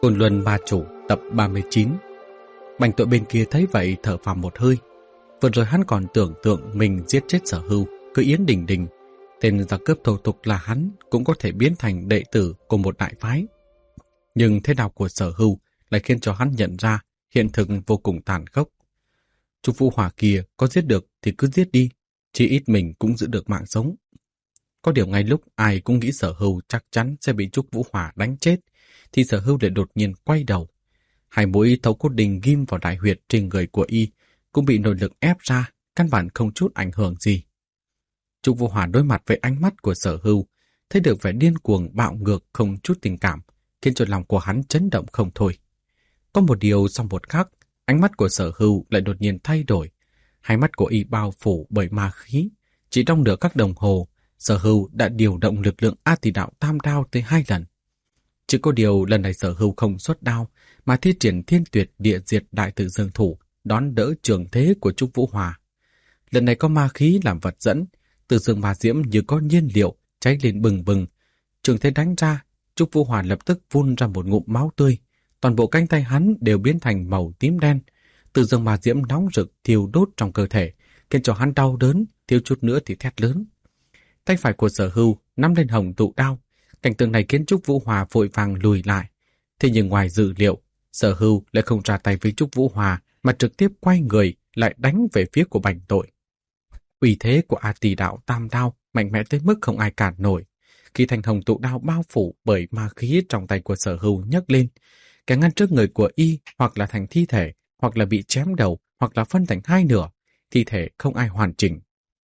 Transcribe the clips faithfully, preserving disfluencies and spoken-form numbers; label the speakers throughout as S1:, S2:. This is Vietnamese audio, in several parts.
S1: Côn Luân Ma Chủ tập ba mươi chín. Bành Tội bên kia thấy vậy thở phào một hơi. Vừa rồi hắn còn tưởng tượng mình giết chết Sở Hưu, cứ Yến Đình Đình. Tên giặc cướp thô tục là hắn cũng có thể biến thành đệ tử của một đại phái. Nhưng thế nào của Sở Hưu lại khiến cho hắn nhận ra hiện thực vô cùng tàn khốc. Trúc Vũ Hòa kia có giết được thì cứ giết đi, chỉ ít mình cũng giữ được mạng sống. Có điều ngay lúc ai cũng nghĩ Sở Hưu chắc chắn sẽ bị Trúc Vũ Hòa đánh chết, thì Sở Hưu lại đột nhiên quay đầu. Hai mũi thấu cốt đình ghim vào đại huyệt trên người của y cũng bị nội lực ép ra, căn bản không chút ảnh hưởng gì. Trúc Vũ Hòa đối mặt với ánh mắt của Sở Hưu, thấy được vẻ điên cuồng bạo ngược không chút tình cảm, khiến cho lòng của hắn chấn động không thôi. Có một điều sau một khắc, ánh mắt của Sở Hưu lại đột nhiên thay đổi. Hai mắt của y bao phủ bởi ma khí. Chỉ trong nửa các đồng hồ, Sở Hưu đã điều động lực lượng A Tỳ Đạo Tam Đao tới hai lần. Chỉ có điều lần này Sở Hưu không xuất đao, mà thi triển Thiên Tuyệt Địa Diệt Đại Tự Dương Thủ, đón đỡ trường thế của Trúc Vũ Hòa. Lần này có ma khí làm vật dẫn, Tự Dương Ma Diễm như có nhiên liệu cháy lên bừng bừng. Trường thế đánh ra, Trúc Vũ Hòa lập tức phun ra một ngụm máu tươi. Toàn bộ cánh tay hắn đều biến thành màu tím đen. Tự Dương Ma Diễm nóng rực thiêu đốt trong cơ thể, khiến cho hắn đau đớn, thiếu chút nữa thì thét lớn. Tay phải của Sở Hưu nắm lên hồng tụ đao. Cảnh tượng này khiến Trúc Vũ Hòa vội vàng lùi lại. Thế nhưng ngoài dự liệu, Sở Hưu lại không ra tay với Trúc Vũ Hòa, mà trực tiếp quay người lại đánh về phía của Bành Tội. Uy thế của A Tỳ Đạo Tam Đao mạnh mẽ tới mức không ai cản nổi. Khi thanh hồng tụ đao bao phủ bởi ma khí trong tay của Sở Hưu nhấc lên, kẻ ngăn trước người của y hoặc là thành thi thể, hoặc là bị chém đầu, hoặc là phân thành hai nửa, thi thể không ai hoàn chỉnh.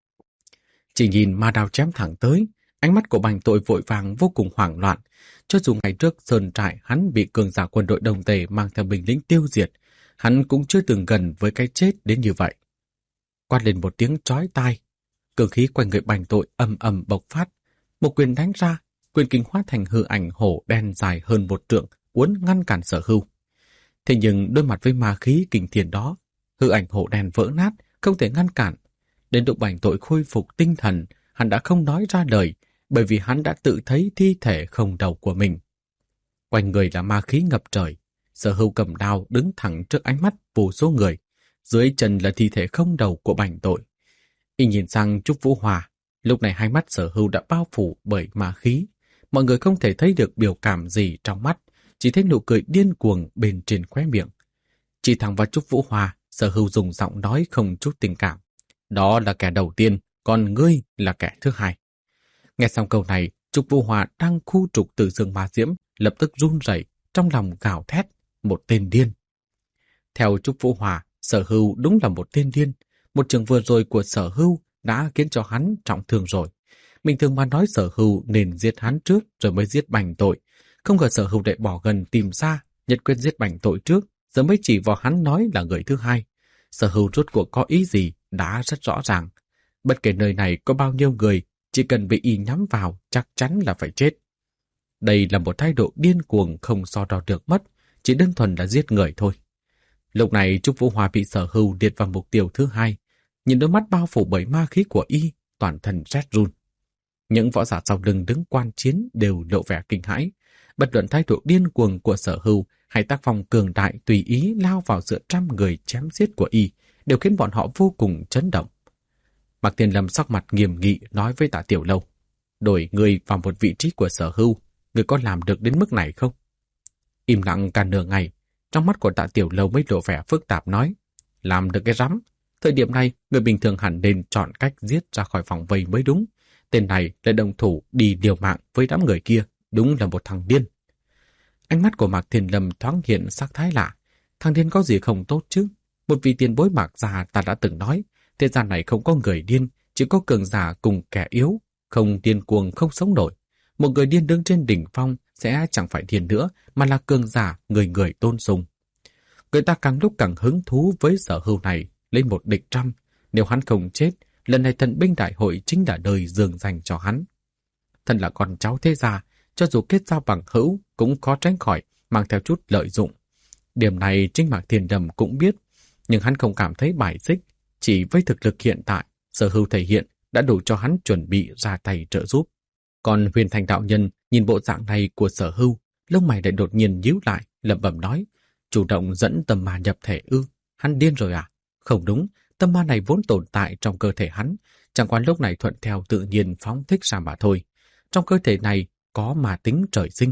S1: Chỉ nhìn ma đao chém thẳng tới, ánh mắt của Bành Tội vội vàng vô cùng hoảng loạn. Cho dù ngày trước sơn trại hắn bị cường giả quân đội Đồng Tề mang theo binh lính tiêu diệt, hắn cũng chưa từng gần với cái chết đến như vậy. Quát lên một tiếng chói tai, cường khí quanh người Bành Tội ầm ầm bộc phát, một quyền đánh ra, quyền kinh hóa thành hư ảnh hổ đen dài hơn một trượng, uốn ngăn cản Sở Hưu. Thế nhưng đối mặt với ma khí kinh thiên đó, hư ảnh hổ đen vỡ nát, không thể ngăn cản. Đến lúc Bành Tội khôi phục tinh thần, hắn đã không nói ra lời, bởi vì hắn đã tự thấy thi thể không đầu của mình. Quanh người là ma khí ngập trời, Sở Hưu cầm đao đứng thẳng trước ánh mắt vô số người, dưới chân là thi thể không đầu của Bành Tội. Y nhìn sang Trúc Vũ Hòa, lúc này hai mắt Sở Hưu đã bao phủ bởi ma khí, mọi người không thể thấy được biểu cảm gì trong mắt, chỉ thấy nụ cười điên cuồng bên trên khóe miệng. Chỉ thẳng vào Trúc Vũ Hòa, Sở Hưu dùng giọng nói không chút tình cảm. Đó là kẻ đầu tiên, còn ngươi là kẻ thứ hai. Nghe xong câu này, Trúc Vũ Hòa đang khu trục Tự Dương Ma Diễm, lập tức run rẩy, trong lòng gào thét, một tên điên. Theo Trúc Vũ Hòa, Sở Hưu đúng là một tên điên. Một trường vừa rồi của Sở Hưu đã khiến cho hắn trọng thương rồi. Bình thường mà nói Sở Hưu nên giết hắn trước rồi mới giết Bành Tội. Không ngờ Sở Hưu lại bỏ gần tìm xa, nhất quyết giết Bành Tội trước, giờ mới chỉ vào hắn nói là người thứ hai. Sở Hưu rốt cuộc có ý gì đã rất rõ ràng. Bất kể nơi này có bao nhiêu người, chỉ cần bị y nhắm vào chắc chắn là phải chết. Đây là một thái độ điên cuồng không so đo được mất, chỉ đơn thuần là giết người thôi. Lúc này Trúc Vũ Hòa bị Sở Hưu liệt vào mục tiêu thứ hai, nhìn đôi mắt bao phủ bởi ma khí của y, toàn thân rét run. Những võ giả sau lưng đứng quan chiến đều lộ vẻ kinh hãi. Bất luận thái độ điên cuồng của Sở Hưu hay tác phong cường đại tùy ý lao vào giữa trăm người chém giết của y đều khiến bọn họ vô cùng chấn động. Mạc Thiên Lâm sắc mặt nghiêm nghị nói với Tạ Tiểu Lâu, đổi người vào một vị trí của Sở Hưu, người có làm được đến mức này không? Im lặng cả nửa ngày, trong mắt của Tạ Tiểu Lâu mới lộ vẻ phức tạp nói, làm được cái rắm. Thời điểm này, người bình thường hẳn nên chọn cách giết ra khỏi vòng vây mới đúng. Tên này lại đồng thủ đi liều mạng với đám người kia, đúng là một thằng điên. Ánh mắt của Mạc Thiên Lâm thoáng hiện sắc thái lạ. Thằng điên có gì không tốt chứ? Một vị tiền bối Mạc già ta đã từng nói, thế gian này không có người điên, chỉ có cường giả cùng kẻ yếu, không điên cuồng không sống nổi. Một người điên đứng trên đỉnh phong sẽ chẳng phải điên nữa, mà là cường giả người người tôn sùng. Người ta càng lúc càng hứng thú với Sở Hưu này, lấy một địch trăm. Nếu hắn không chết, lần này thần binh đại hội chính là đời dường dành cho hắn. Thân là con cháu thế gia, cho dù kết giao bằng hữu cũng khó tránh khỏi mang theo chút lợi dụng. Điểm này chính Mạc Thiên Lâm cũng biết, nhưng hắn không cảm thấy bài xích. Chỉ với thực lực hiện tại, Sở Hưu thể hiện đã đủ cho hắn chuẩn bị ra tay trợ giúp. Còn Huyền Thành đạo nhân nhìn bộ dạng này của Sở Hưu, lông mày lại đột nhiên nhíu lại, lẩm bẩm nói, chủ động dẫn tâm ma nhập thể ư, hắn điên rồi à? Không đúng, tâm ma này vốn tồn tại trong cơ thể hắn, chẳng qua lúc này thuận theo tự nhiên phóng thích ra mà thôi. Trong cơ thể này có ma tính trời sinh.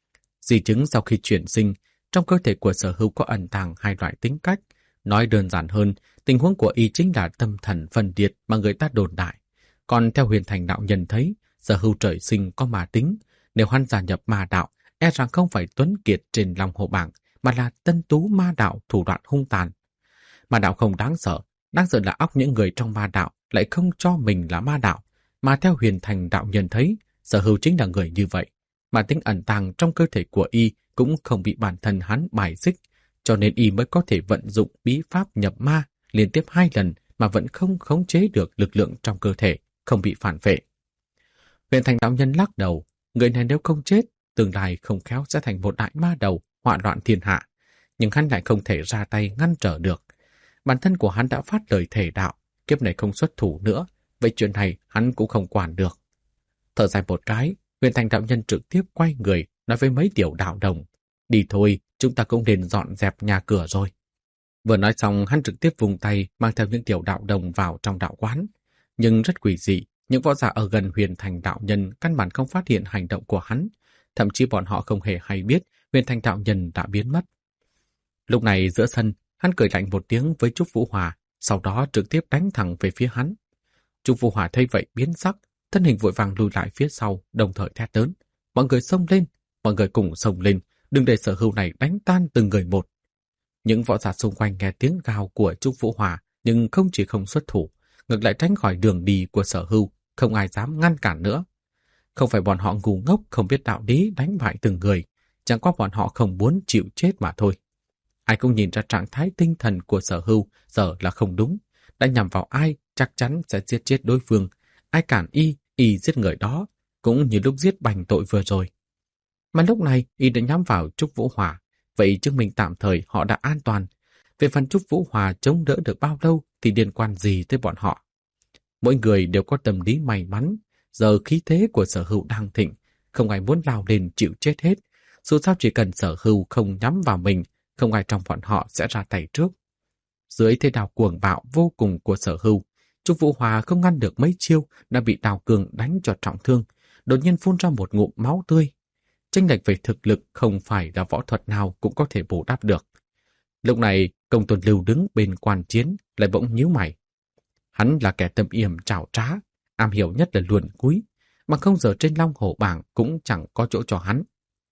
S1: Di chứng sau khi chuyển sinh, trong cơ thể của Sở Hưu có ẩn tàng hai loại tính cách. Nói đơn giản hơn, tình huống của y chính là tâm thần phân liệt mà người ta đồn đại. Còn theo Huyền Thành đạo nhân thấy, Sở Hưu trời sinh có ma tính. Nếu hắn gia nhập ma đạo, e rằng không phải Tuấn Kiệt trên Long Hồ Bảng, mà là tân tú ma đạo thủ đoạn hung tàn. Ma đạo không đáng sợ, đáng sợ là óc những người trong ma đạo lại không cho mình là ma đạo. Mà theo Huyền Thành đạo nhân thấy, Sở Hưu chính là người như vậy. Mà tính ẩn tàng trong cơ thể của y cũng không bị bản thân hắn bài xích, cho nên y mới có thể vận dụng bí pháp nhập ma liên tiếp hai lần mà vẫn không khống chế được lực lượng trong cơ thể, không bị phản vệ. Huyền Thành đạo nhân lắc đầu, người này nếu không chết, tương lai không khéo sẽ thành một đại ma đầu, họa loạn thiên hạ. Nhưng hắn lại không thể ra tay ngăn trở được. Bản thân của hắn đã phát lời thể đạo, kiếp này không xuất thủ nữa, vậy chuyện này hắn cũng không quản được. Thở dài một cái, Huyền Thành đạo nhân trực tiếp quay người, nói với mấy tiểu đạo đồng, đi thôi, chúng ta cũng nên dọn dẹp nhà cửa rồi. Vừa nói xong, hắn trực tiếp vùng tay mang theo những tiểu đạo đồng vào trong đạo quán. Nhưng rất quỷ dị, những võ giả ở gần Huyền Thành đạo nhân căn bản không phát hiện hành động của hắn, thậm chí bọn họ không hề hay biết Huyền Thành đạo nhân đã biến mất. Lúc này giữa sân, hắn cười lạnh một tiếng với Trúc Vũ Hòa, sau đó trực tiếp đánh thẳng về phía hắn. Trúc Vũ Hòa thấy vậy biến sắc, thân hình vội vàng lùi lại phía sau, đồng thời thét lớn, mọi người xông lên, mọi người cùng xông lên, đừng để Sở Hưu này đánh tan từng người một. Những võ giả xung quanh nghe tiếng gào của Trúc Vũ Hòa, nhưng không chỉ không xuất thủ, ngược lại tránh khỏi đường đi của Sở Hưu, không ai dám ngăn cản nữa. Không phải bọn họ ngu ngốc không biết đạo lý đánh bại từng người, chẳng qua bọn họ không muốn chịu chết mà thôi. Ai cũng nhìn ra trạng thái tinh thần của Sở Hưu giờ là không đúng, đã nhằm vào ai chắc chắn sẽ giết chết đối phương, ai cản y, y giết người đó, cũng như lúc giết Bành Tội vừa rồi. Mà lúc này y đã nhắm vào Trúc Vũ Hòa, vậy chứng minh tạm thời họ đã an toàn. Về phần Trúc Vũ Hòa chống đỡ được bao lâu thì liên quan gì tới bọn họ. Mỗi người đều có tâm lý may mắn, giờ khí thế của Sở Hưu đang thịnh, không ai muốn lao lên chịu chết hết. Dù sao chỉ cần Sở Hưu không nhắm vào mình, không ai trong bọn họ sẽ ra tay trước. Dưới thế đào cuồng bạo vô cùng của Sở Hưu, Trúc Vũ Hòa không ngăn được mấy chiêu đã bị Đào Cường đánh cho trọng thương, đột nhiên phun ra một ngụm máu tươi. Chênh lệch về thực lực không phải là võ thuật nào cũng có thể bù đắp được. Lúc này, Công Tôn Lưu đứng bên quan chiến lại bỗng nhíu mày. Hắn là kẻ tâm yểm trảo trá, am hiểu nhất là luồn cúi, mà không giờ trên Long Hổ Bảng cũng chẳng có chỗ cho hắn.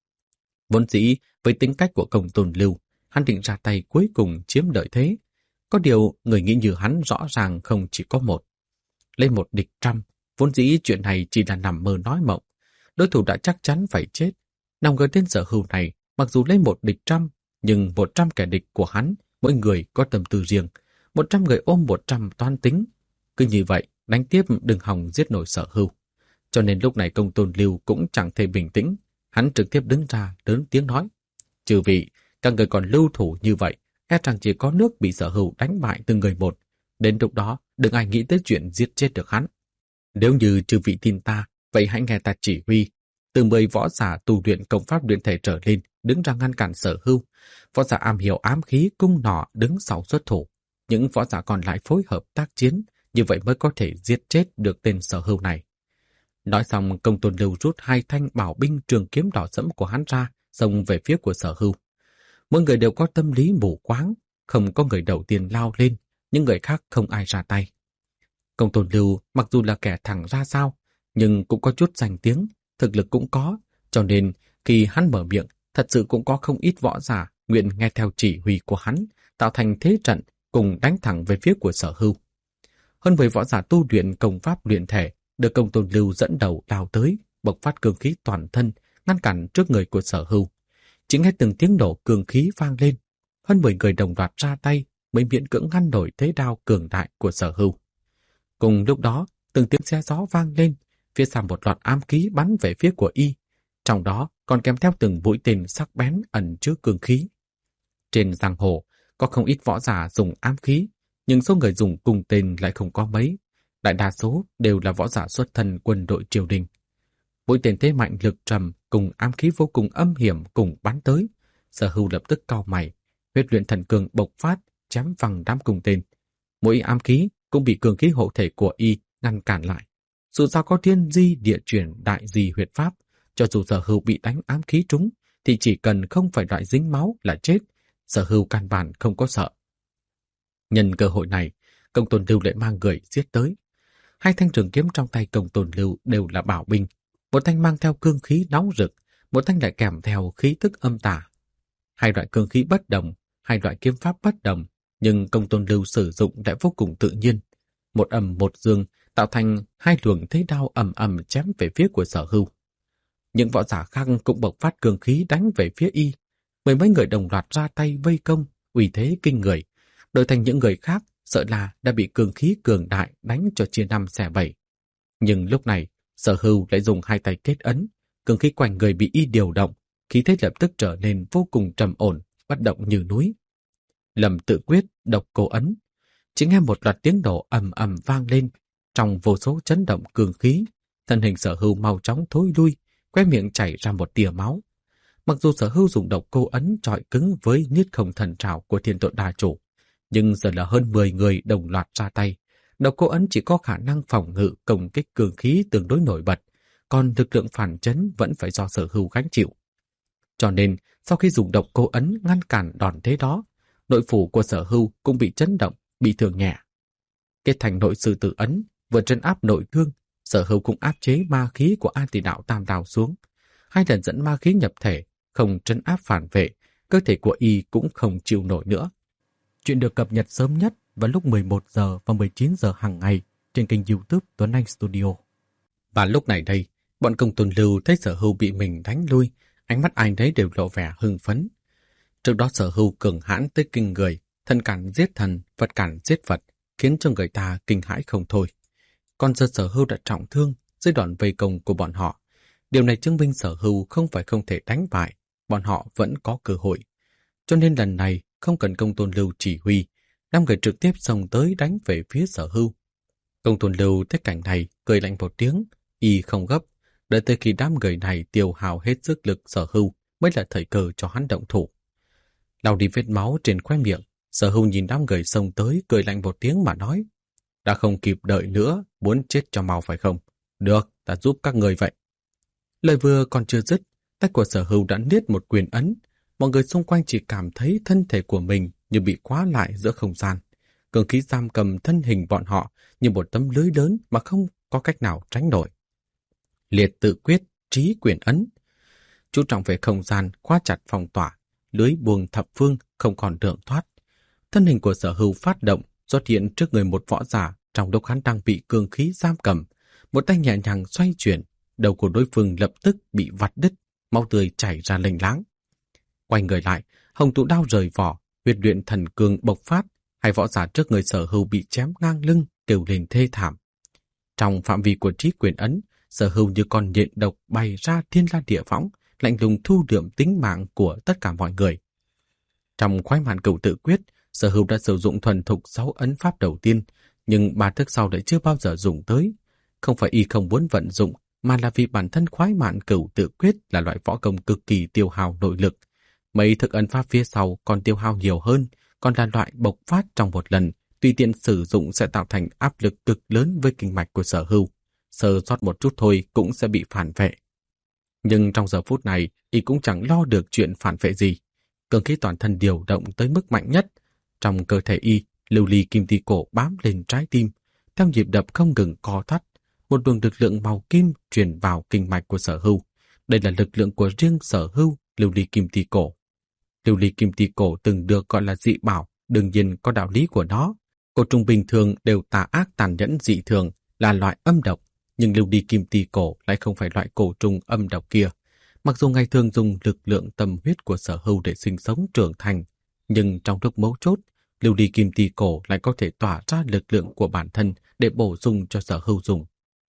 S1: Vốn dĩ với tính cách của Công Tôn Lưu, hắn định ra tay cuối cùng chiếm lợi thế. Có điều người nghĩ như hắn rõ ràng không chỉ có một. Lên một địch trăm, vốn dĩ chuyện này chỉ là nằm mơ nói mộng. Đối thủ đã chắc chắn phải chết. Nào ngờ tên Sở Hưu này, mặc dù lên một địch trăm, nhưng một trăm kẻ địch của hắn, mỗi người có tâm tư riêng. Một trăm người ôm một trăm toan tính. Cứ như vậy, đánh tiếp đừng hòng giết nổi Sở Hưu. Cho nên lúc này Công Tôn Lưu cũng chẳng thể bình tĩnh. Hắn trực tiếp đứng ra lớn tiếng nói. Chư vị, các người còn lưu thủ như vậy, e rằng chỉ có nước bị Sở Hưu đánh bại từng người một. Đến lúc đó, đừng ai nghĩ tới chuyện giết chết được hắn. Nếu như chư vị tin ta, vậy hãy nghe ta chỉ huy. Từ mười võ giả tu luyện công pháp luyện thể trở lên, đứng ra ngăn cản Sở Hưu. Võ giả am hiểu ám khí cung nỏ đứng sau xuất thủ. Những võ giả còn lại phối hợp tác chiến, như vậy mới có thể giết chết được tên Sở Hưu này. Nói xong, Công Tôn Lưu rút hai thanh bảo binh trường kiếm đỏ sẫm của hắn ra, xông về phía của Sở Hưu. Mỗi người đều có tâm lý mù quáng, không có người đầu tiên lao lên, những người khác không ai ra tay. Công Tôn Lưu mặc dù là kẻ thẳng ra sao, nhưng cũng có chút danh tiếng, thực lực cũng có, cho nên khi hắn mở miệng, thật sự cũng có không ít võ giả nguyện nghe theo chỉ huy của hắn, tạo thành thế trận cùng đánh thẳng về phía của Sở Hưu. Hơn mười võ giả tu luyện công pháp luyện thể được Công Tôn Lưu dẫn đầu lao tới, bộc phát cương khí toàn thân, ngăn cản trước người của Sở Hưu. Chỉ nghe từng tiếng nổ cương khí vang lên, hơn mười người đồng loạt ra tay mới miễn cưỡng ngăn nổi thế đao cường đại của Sở Hưu. Cùng lúc đó, từng tiếng xe gió vang lên, phía sau một loạt ám khí bắn về phía của y, trong đó còn kèm theo từng mũi tên sắc bén ẩn chứa cương khí. Trên giang hồ có không ít võ giả dùng ám khí, nhưng số người dùng cung tên lại không có mấy, đại đa số đều là võ giả xuất thân quân đội triều đình. Mũi tên thế mạnh lực trầm cùng ám khí vô cùng âm hiểm cùng bắn tới, Sở Hưu lập tức cau mày, huyết luyện thần cường bộc phát, chém văng đám cung tên. Mỗi ám khí cũng bị cường khí hộ thể của y ngăn cản lại. Dù sao có thiên di địa chuyển đại di huyệt pháp, cho dù Sở Hưu bị đánh ám khí trúng, thì chỉ cần không phải loại dính máu là chết. Sở Hưu căn bản không có sợ. Nhân cơ hội này, Công Tôn Lưu lại mang người giết tới. Hai thanh trường kiếm trong tay Công Tôn Lưu đều là bảo binh. Một thanh mang theo cương khí nóng rực, một thanh lại kèm theo khí tức âm tà. Hai loại cương khí bất đồng, hai loại kiếm pháp bất đồng, nhưng Công Tôn Lưu sử dụng lại vô cùng tự nhiên. Một âm một dương tạo thành hai luồng thế đao ầm ầm chém về phía của Sở Hưu. Những võ giả khác cũng bộc phát cương khí đánh về phía y. Mười mấy người đồng loạt ra tay vây công, uy thế kinh người. Đổi thành những người khác, sợ là đã bị cương khí cường đại đánh cho chia năm xẻ bảy. Nhưng lúc này, Sở Hưu lại dùng hai tay kết ấn, cương khí quanh người bị y điều động, khí thế lập tức trở nên vô cùng trầm ổn, bất động như núi. Lâm tự quyết, độc cô ấn. Chỉ nghe một loạt tiếng nổ ầm ầm vang lên, trong vô số chấn động cương khí, thân hình Sở Hưu mau chóng thối lui, khóe miệng chảy ra một tia máu. Mặc dù Sở Hưu dùng độc cô ấn chọi cứng với niết không thần trảo của Thiên Tội Đa Chủ, nhưng giờ là hơn mười người đồng loạt ra tay. Độc cô ấn chỉ có khả năng phòng ngự công kích cường khí tương đối nổi bật, còn lực lượng phản chấn vẫn phải do Sở Hưu gánh chịu. Cho nên, sau khi dùng độc cô ấn ngăn cản đòn thế đó, nội phủ của Sở Hưu cũng bị chấn động, bị thương nhẹ. Kết thành nội sư tử ấn, vừa trấn áp nội thương, Sở Hưu cũng áp chế ma khí của A Tỳ Đạo Tam Đào xuống. Hai lần dẫn ma khí nhập thể, không trấn áp phản vệ, cơ thể của y cũng không chịu nổi nữa. Chuyện được cập nhật sớm nhất vào lúc mười một giờ và mười chín giờ hàng ngày trên kênh YouTube Tuấn Anh Studio. Và lúc này đây, bọn Công Tôn Lưu thấy Sở Hưu bị mình đánh lui, ánh mắt ai nấy đều lộ vẻ hưng phấn. Trước đó Sở Hưu cường hãn tới kinh người, thần cản giết thần, Phật cản giết Phật, khiến cho người ta kinh hãi không thôi. Còn giờ Sở Hưu đã trọng thương dưới đòn vây công của bọn họ. Điều này chứng minh Sở Hưu không phải không thể đánh bại, bọn họ vẫn có cơ hội. Cho nên lần này không cần Công Tôn Lưu chỉ huy, năm người trực tiếp xông tới đánh về phía Sở Hưu. Công Tôn Lưu thấy cảnh này cười lạnh một tiếng, y không gấp, đợi tới khi đám người này tiêu hao hết sức lực Sở Hưu mới là thời cơ cho hắn động thủ. Lau đi vết máu trên khóe miệng, Sở Hưu nhìn đám người xông tới cười lạnh một tiếng mà nói: đã không kịp đợi nữa, muốn chết cho mau phải không? Được, ta giúp các người vậy. Lời vừa còn chưa dứt, tay của Sở Hưu đã niết một quyền ấn. Mọi người xung quanh chỉ cảm thấy thân thể của mình như bị khóa lại giữa không gian. Cường khí giam cầm thân hình bọn họ như một tấm lưới lớn mà không có cách nào tránh nổi. Liệt tự quyết, trí quyền ấn. Chú trọng về không gian, khóa chặt phong tỏa, lưới buông thập phương không còn đường thoát. Thân hình của Sở Hưu phát động, xuất hiện trước người một võ giả trong lúc hắn đang bị cường khí giam cầm. Một tay nhẹ nhàng xoay chuyển, đầu của đối phương lập tức bị vặt đứt, máu tươi chảy ra lênh láng. Quay người lại, hồng tụ đao rời vỏ, huyết luyện thần cường bộc phát, hai võ giả trước người Sở Hưu bị chém ngang lưng, kêu lên thê thảm. Trong phạm vi của trí quyền ấn, Sở Hưu như con nhện độc bay ra thiên la địa võng, lạnh lùng thu đượm tính mạng của tất cả mọi người. Trong khoái màn cửu tự quyết, Sở Hưu đã sử dụng thuần thục sáu ấn pháp đầu tiên, nhưng ba thức sau lại chưa bao giờ dùng tới. Không phải y không muốn vận dụng, mà là vì bản thân khoái mạn cửu tự quyết là loại võ công cực kỳ tiêu hao nội lực. Mấy thực ấn pháp phía sau còn tiêu hao nhiều hơn, còn là loại bộc phát trong một lần, tùy tiện sử dụng sẽ tạo thành áp lực cực lớn với kinh mạch của Sở Hưu. Sơ sót một chút thôi cũng sẽ bị phản vệ. Nhưng trong giờ phút này, y cũng chẳng lo được chuyện phản vệ gì. Cường khí toàn thân điều động tới mức mạnh nhất. Trong cơ thể y, lưu ly kim ti cổ bám lên trái tim, theo nhịp đập không ngừng co thắt. Một luồng lực lượng màu kim truyền vào kinh mạch của Sở Hưu. Đây là lực lượng của riêng Sở Hưu, lưu ly kim ti cổ. Lưu ly kim ti cổ từng được gọi là dị bảo, đương nhiên có đạo lý của nó. Cổ trùng bình thường đều tà ác tàn nhẫn dị thường, là loại âm độc, nhưng lưu ly kim ti cổ lại không phải loại cổ trùng âm độc kia. Mặc dù ngày thường dùng lực lượng tâm huyết của Sở Hưu để sinh sống trưởng thành, nhưng trong lúc mấu chốt, lưu ly kim ti cổ lại có thể tỏa ra lực lượng của bản thân để bổ sung cho Sở Hưu dùng.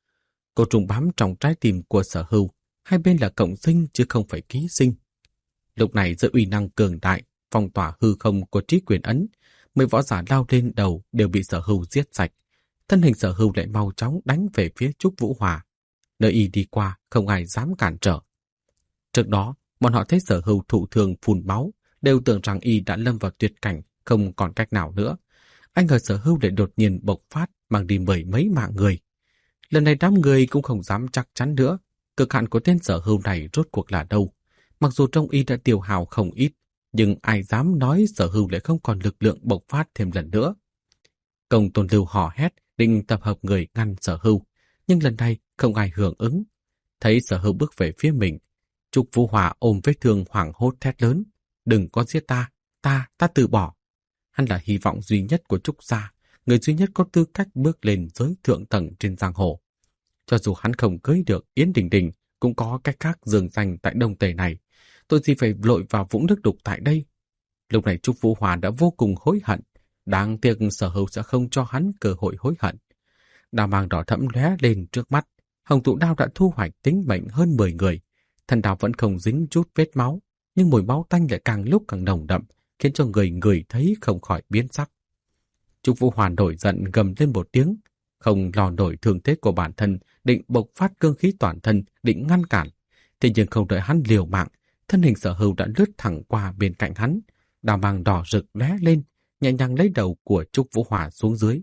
S1: Cổ trùng bám trong trái tim của Sở Hưu, hai bên là cộng sinh chứ không phải ký sinh. Lúc này giữa uy năng cường đại, phong tỏa hư không của trí quyền ấn, mười võ giả lao lên đầu đều bị Sở Hưu giết sạch. Thân hình Sở Hưu lại mau chóng đánh về phía Trúc Vũ Hòa. Nơi y đi qua không ai dám cản trở. Trước đó, Bọn họ thấy Sở Hưu thụ thường phun máu, đều tưởng rằng y đã lâm vào tuyệt cảnh, không còn cách nào nữa. Anh ngờ Sở Hưu lại đột nhiên bộc phát, mang đi mười mấy mạng người. Lần này đám người cũng không dám chắc chắn nữa, cực hạn của tên Sở Hưu này rốt cuộc là đâu. Mặc dù trong y đã tiêu hào không ít, nhưng ai dám nói Sở Hưu lại không còn lực lượng bộc phát thêm lần nữa. Công Tôn Lưu hò hét, định tập hợp người ngăn Sở Hưu, nhưng lần này không ai hưởng ứng. Thấy Sở Hưu bước về phía mình, Trúc Vũ Hòa ôm vết thương hoảng hốt thét lớn: "Đừng có giết ta, ta, ta từ bỏ." Hắn là hy vọng duy nhất của Trúc gia, người duy nhất có tư cách bước lên giới thượng tầng trên giang hồ. Cho dù hắn không cưới được Yến Đình Đình, cũng có cách khác dường danh tại Đông Tề này. Tôi gì phải lội vào vũng nước đục tại đây. Lúc này Trúc Vũ Hòa đã vô cùng hối hận. Đáng tiếc Sở Hưu sẽ không cho hắn cơ hội hối hận. Đao mang đỏ thẫm lóe lên trước mắt. Hồng tụ đao đã thu hoạch tính mệnh hơn mười người. Thân đao vẫn không dính chút vết máu, nhưng mùi máu tanh lại càng lúc càng nồng đậm, khiến cho người người thấy không khỏi biến sắc. Trúc Vũ Hòa nổi giận gầm lên một tiếng, không lo nổi thương thế của bản thân, định bộc phát cương khí toàn thân, định ngăn cản. Thế nhưng không đợi hắn liều mạng, thân hình Sở Hưu đã lướt thẳng qua bên cạnh hắn, đao mang đỏ rực lóe lên, nhẹ nhàng lấy đầu của Trúc Vũ Hòa xuống dưới.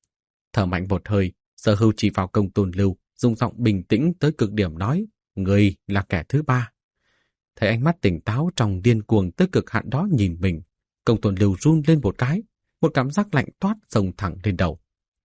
S1: Thở mạnh một hơi, Sở Hưu chỉ vào Công Tôn Lưu, dùng giọng bình tĩnh tới cực điểm nói: "Người là kẻ thứ ba." Thấy ánh mắt tỉnh táo trong điên cuồng tới cực hạn đó nhìn mình, Công Tôn Lưu run lên một cái, một cảm giác lạnh toát xông thẳng lên đầu.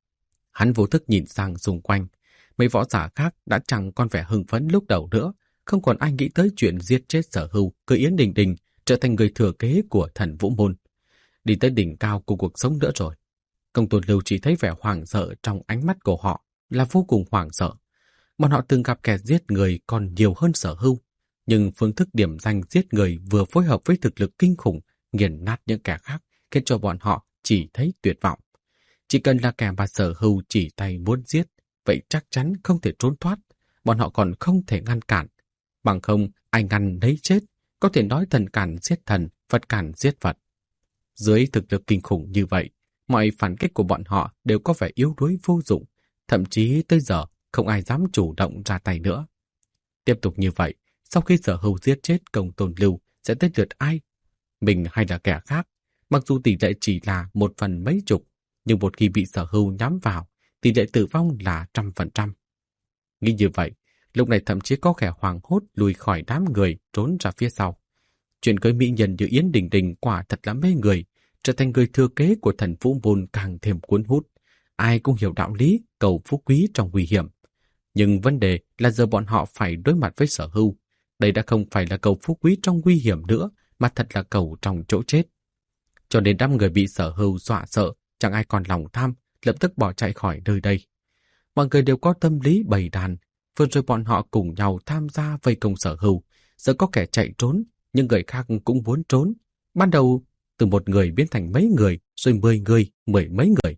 S1: Hắn vô thức nhìn sang xung quanh, mấy võ giả khác đã chẳng còn vẻ hưng phấn lúc đầu nữa, không còn ai nghĩ tới chuyện giết chết Sở Hưu, cưới Yến Đình Đình, trở thành người thừa kế của Thần Vũ Môn, đi tới đỉnh cao của cuộc sống nữa rồi. Công Tôn Lưu chỉ thấy vẻ hoảng sợ trong ánh mắt của họ, là vô cùng hoảng sợ. Bọn họ từng gặp kẻ giết người còn nhiều hơn Sở Hưu, nhưng phương thức điểm danh giết người vừa phối hợp với thực lực kinh khủng, nghiền nát những kẻ khác, khiến cho bọn họ chỉ thấy tuyệt vọng. Chỉ cần là kẻ mà Sở Hưu chỉ tay muốn giết, vậy chắc chắn không thể trốn thoát, bọn họ còn không thể ngăn cản. Bằng không, ai ngăn lấy chết, có thể nói thần cản giết thần, Phật cản giết Phật. Dưới thực lực kinh khủng như vậy, mọi phản kích của bọn họ đều có vẻ yếu đuối vô dụng, thậm chí tới giờ không ai dám chủ động ra tay nữa. Tiếp tục như vậy, sau khi Sở Hưu giết chết Công Tôn Lưu sẽ tới lượt ai? Mình hay là kẻ khác? Mặc dù tỷ lệ chỉ là một phần mấy chục, nhưng một khi bị Sở Hưu nhắm vào, tỷ lệ tử vong là trăm phần trăm. Nghĩ như vậy, lúc này thậm chí có kẻ hoảng hốt lùi khỏi đám người trốn ra phía sau. Chuyện cưới mỹ nhân như Yến Đình Đình quả thật là mê người, trở thành người thừa kế của Thần Vũ Môn càng thêm cuốn hút. Ai cũng hiểu đạo lý cầu phú quý trong nguy hiểm. Nhưng vấn đề là giờ bọn họ phải đối mặt với Sở Hưu. Đây đã không phải là cầu phú quý trong nguy hiểm nữa, mà thật là cầu trong chỗ chết. Cho nên đám người bị Sở Hưu dọa sợ, chẳng ai còn lòng tham, lập tức bỏ chạy khỏi nơi đây. Mọi người đều có tâm lý bầy đàn, vừa rồi bọn họ cùng nhau tham gia vây công Sở Hưu, giờ có kẻ chạy trốn, nhưng người khác cũng muốn trốn. Ban đầu từ một người biến thành mấy người, rồi mười người, mười mấy người.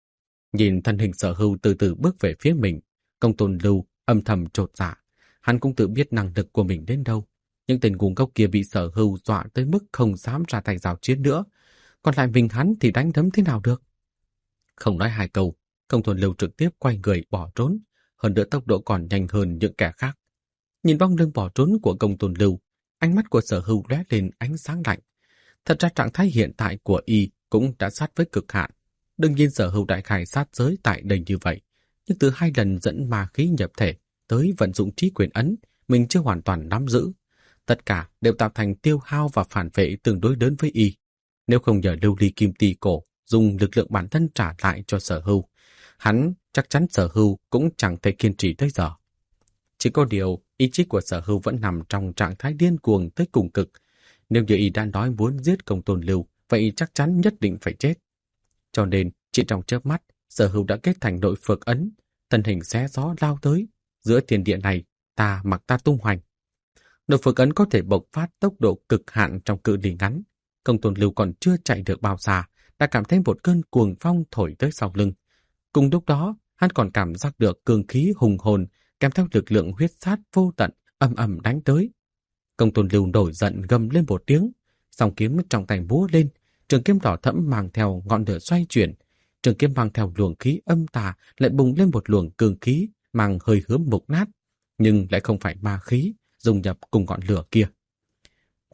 S1: Nhìn thân hình Sở Hưu từ từ bước về phía mình, Công Tôn Lưu âm thầm chột dạ. Hắn cũng tự biết năng lực của mình đến đâu. Nhưng tên ngu ngốc kia bị Sở Hưu dọa tới mức không dám ra tay giao chiến nữa. Còn lại mình hắn thì đánh đấm thế nào được? Không nói hai câu, Công Tôn Lưu trực tiếp quay người bỏ trốn, hơn nữa tốc độ còn nhanh hơn những kẻ khác. Nhìn bóng lưng bỏ trốn của Công Tôn Lưu, ánh mắt của Sở Hưu lóe lên ánh sáng lạnh. Thật ra trạng thái hiện tại của y cũng đã sát với cực hạn. Đương nhiên Sở Hưu đại khai sát giới tại đây như vậy, nhưng từ hai lần dẫn ma khí nhập thể tới vận dụng trí quyền ấn, mình chưa hoàn toàn nắm giữ. Tất cả đều tạo thành tiêu hao và phản vệ tương đối lớn với y. Nếu không nhờ lưu ly kim tỳ cổ dùng lực lượng bản thân trả lại cho Sở Hưu, hắn chắc chắn Sở Hưu cũng chẳng thể kiên trì tới giờ. Chỉ có điều, ý chí của Sở Hưu vẫn nằm trong trạng thái điên cuồng tới cùng cực. Nếu như y đã nói muốn giết Công Tôn Lưu, vậy chắc chắn nhất định phải chết. Cho nên, chỉ trong chớp mắt, Sở Hưu đã kết thành nội phược ấn, thân hình xé gió lao tới. Giữa thiên địa này, ta mặc ta tung hoành. Nội phược ấn có thể bộc phát tốc độ cực hạn trong cự ly ngắn. Công Tôn Lưu còn chưa chạy được bao xa, đã cảm thấy một cơn cuồng phong thổi tới sau lưng. Cùng lúc đó, hắn còn cảm giác được cương khí hùng hồn kèm theo lực lượng huyết sát vô tận ầm ầm đánh tới. Công Tôn Lưu nổi giận gầm lên một tiếng, song kiếm trong tay múa lên, trường kiếm đỏ thẫm mang theo ngọn lửa xoay chuyển, trường kiếm mang theo luồng khí âm tà lại bùng lên một luồng cương khí mang hơi hướng mục nát, nhưng lại không phải ma khí dung nhập cùng ngọn lửa kia.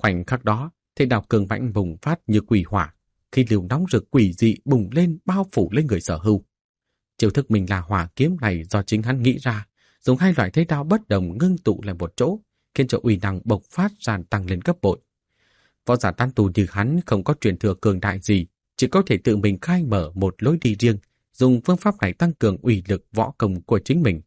S1: Khoảnh khắc đó, thế đạo cường mãnh bùng phát như quỷ hỏa, khi liều nóng rực quỷ dị bùng lên bao phủ lên người Sở Hưu. Chiêu thức mình là hỏa kiếm này do chính hắn nghĩ ra, dùng hai loại thế đao bất đồng ngưng tụ lại một chỗ, khiến cho uy năng bộc phát ra tăng lên gấp bội. Võ giả tán tu như hắn không có truyền thừa cường đại gì, chỉ có thể tự mình khai mở một lối đi riêng, dùng phương pháp này tăng cường uy lực võ công của chính mình.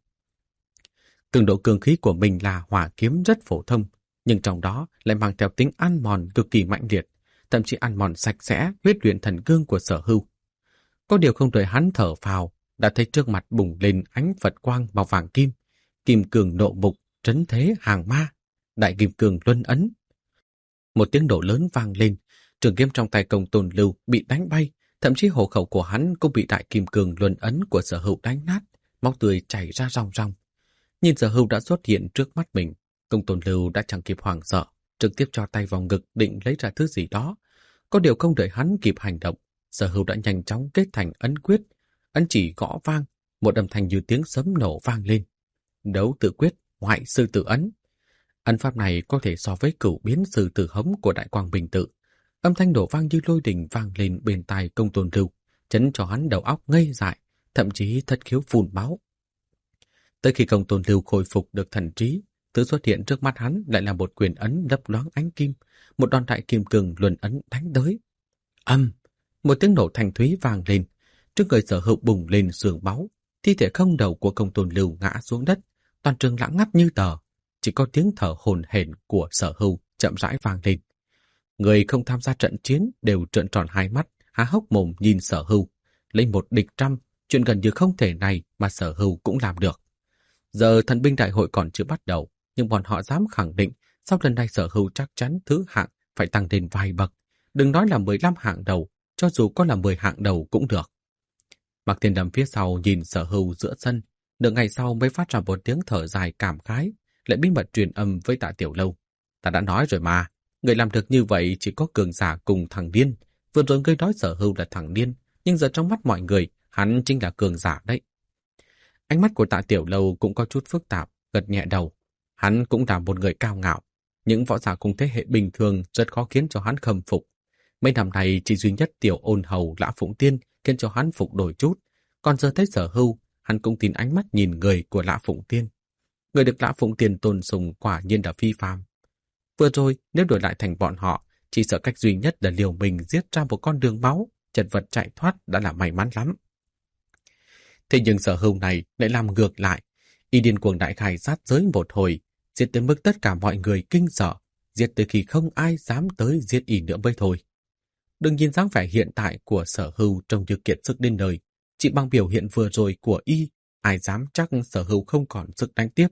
S1: Cường độ cường khí của mình là hỏa kiếm rất phổ thông, nhưng trong đó lại mang theo tính ăn mòn cực kỳ mạnh liệt, thậm chí ăn mòn sạch sẽ huyết luyện thần cương của Sở Hưu. Có điều không đợi hắn thở phào, đã thấy trước mặt bùng lên ánh Phật quang màu vàng kim, kim cường nộ mục, trấn thế hàng ma, đại kim cường luân ấn. Một tiếng nổ lớn vang lên, trường kiếm trong tay Công Tôn Lưu bị đánh bay, thậm chí hộ khẩu của hắn cũng bị đại kim cường luân ấn của Sở Hưu đánh nát, máu tươi chảy ra ròng ròng. Nhìn Sở Hưu đã xuất hiện trước mắt mình, Công Tôn Lưu đã chẳng kịp hoảng sợ, trực tiếp cho tay vào ngực định lấy ra thứ gì đó. Có điều không đợi hắn kịp hành động, Sở Hưu đã nhanh chóng kết thành ấn quyết, ấn chỉ gõ vang, một âm thanh như tiếng sấm nổ vang lên. Đấu tự quyết, ngoại sư tử ấn. Ấn pháp này có thể so với cửu biến sư tử hống của Đại Quang Bình Tự. Âm thanh nổ vang như lôi đình vang lên bên tai Công Tôn Lưu, chấn cho hắn đầu óc ngây dại, thậm chí thất khiếu phun máu. Tới khi Công Tôn Lưu khôi phục được thần trí, thứ xuất hiện trước mắt hắn lại là một quyền ấn lấp loáng ánh kim, một đòn đại kim cường luân ấn đánh tới. Âm, một tiếng nổ thanh thúy vang lên, trước người Sở Hưu bùng lên sương máu, thi thể không đầu của Công Tôn Lưu ngã xuống đất, toàn trường lặng ngắt như tờ, chỉ có tiếng thở hổn hển của Sở Hưu chậm rãi vang lên. Người không tham gia trận chiến đều trợn tròn hai mắt, há hốc mồm nhìn Sở Hưu, lấy một địch trăm, chuyện gần như không thể này mà Sở Hưu cũng làm được. Giờ thần binh đại hội còn chưa bắt đầu, nhưng bọn họ dám khẳng định sau lần này Sở Hưu chắc chắn thứ hạng phải tăng lên vài bậc, đừng nói là mười lăm hạng đầu, cho dù có là mười hạng đầu cũng được. Mạc Thiên Đầm phía sau nhìn Sở Hưu giữa sân, nửa ngày sau mới phát ra một tiếng thở dài cảm khái, lại bí mật truyền âm với Tạ Tiểu Lâu. Ta đã nói rồi mà, người làm được như vậy chỉ có cường giả cùng thằng điên. Vừa rồi ngươi nói Sở Hưu là thằng điên, nhưng giờ trong mắt mọi người, hắn chính là cường giả đấy. Ánh mắt của Tạ Tiểu Lâu cũng có chút phức tạp, gật nhẹ đầu. Hắn cũng là một người cao ngạo. Những võ giả cùng thế hệ bình thường rất khó khiến cho hắn khâm phục. Mấy năm nay chỉ duy nhất Tiểu Ôn Hầu Lã Phụng Tiên khiến cho hắn phục đổi chút. Còn giờ thấy Sở Hưu, hắn cũng tin ánh mắt nhìn người của Lã Phụng Tiên. Người được Lã Phụng Tiên tôn sùng quả nhiên là phi phàm. Vừa rồi, nếu đổi lại thành bọn họ, chỉ sợ cách duy nhất là liều mình giết ra một con đường máu, chật vật chạy thoát đã là may mắn lắm. Thế nhưng Sở Hưu này lại làm ngược lại. Y điên cuồng đại khai sát giới một hồi, giết tới mức tất cả mọi người kinh sợ, giết tới khi không ai dám tới giết Y nữa mới thôi. Đừng nhìn dáng vẻ hiện tại của Sở Hưu trông như kiệt sức đến đời, chỉ bằng biểu hiện vừa rồi của Y, ai dám chắc Sở Hưu không còn sức đánh tiếp.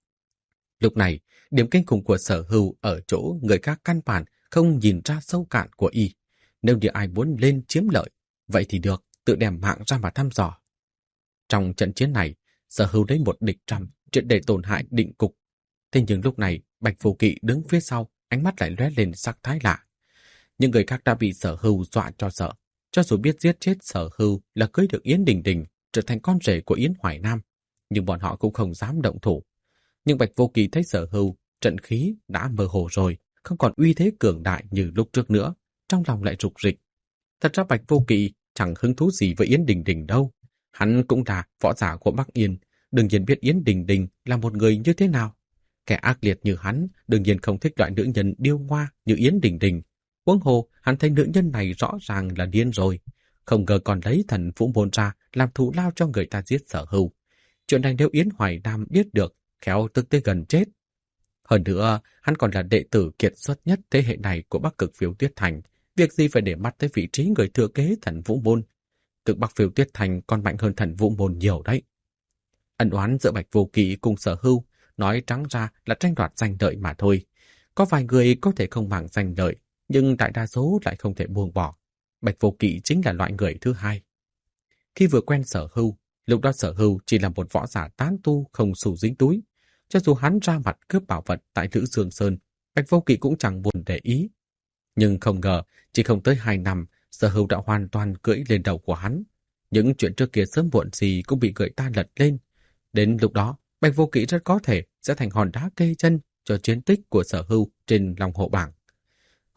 S1: Lúc này, điểm kinh khủng của Sở Hưu ở chỗ người khác căn bản không nhìn ra sâu cạn của Y. Nếu như ai muốn lên chiếm lợi, vậy thì được, tự đem mạng ra mà thăm dò. Trong trận chiến này, Sở Hưu lấy một địch trăm, triệt để tổn hại định cục. Thế nhưng lúc này, Bạch Vô Kỵ đứng phía sau, ánh mắt lại lóe lên sắc thái lạ. Những người khác đã bị Sở Hưu dọa cho sợ. Cho dù biết giết chết Sở Hưu là cưới được Yến Đình Đình, trở thành con rể của Yến Hoài Nam, nhưng bọn họ cũng không dám động thủ. Nhưng Bạch Vô Kỵ thấy Sở Hưu, trận khí đã mơ hồ rồi, không còn uy thế cường đại như lúc trước nữa, trong lòng lại rục rịch. Thật ra Bạch Vô Kỵ chẳng hứng thú gì với Yến Đình Đình đâu. Hắn cũng là võ giả của Bắc Yên, đương nhiên biết Yến Đình Đình là một người như thế nào. Kẻ ác liệt như hắn đương nhiên không thích loại nữ nhân điêu ngoa như Yến Đình Đình. Huống hồ, hắn thấy nữ nhân này rõ ràng là điên rồi. Không ngờ còn lấy thần Vũ Môn ra làm thù lao cho người ta giết Sở Hưu. Chuyện này nếu Yến Hoài Nam biết được, khéo tức tới gần chết. Hơn nữa, hắn còn là đệ tử kiệt xuất nhất thế hệ này của Bắc Cực Phiêu Tuyết Thành. Việc gì phải để mắt tới vị trí người thừa kế thần Vũ Môn. Cực Bắc Phiêu Tuyết Thành còn mạnh hơn thần Vũ Môn nhiều đấy. Ân oán giữa Bạch Vô Kỵ cùng Sở Hưu nói trắng ra là tranh đoạt danh lợi mà thôi. Có vài người có thể không màng danh lợi, nhưng đại đa số lại không thể buông bỏ. Bạch Vô Kỵ chính là loại người thứ hai. Khi vừa quen Sở Hưu, lúc đó Sở Hưu chỉ là một võ giả tán tu không xu dính túi. Cho dù hắn ra mặt cướp bảo vật tại Lữ Dương Sơn, Bạch Vô Kỵ cũng chẳng buồn để ý. Nhưng không ngờ, chỉ không tới hai năm, Sở Hưu đã hoàn toàn cưỡi lên đầu của hắn. Những chuyện trước kia sớm muộn gì cũng bị người ta lật lên. Đến lúc đó, Bạch Vô Kỵ rất có thể sẽ thành hòn đá kê chân cho chiến tích của Sở Hưu trên lòng hộ bảng.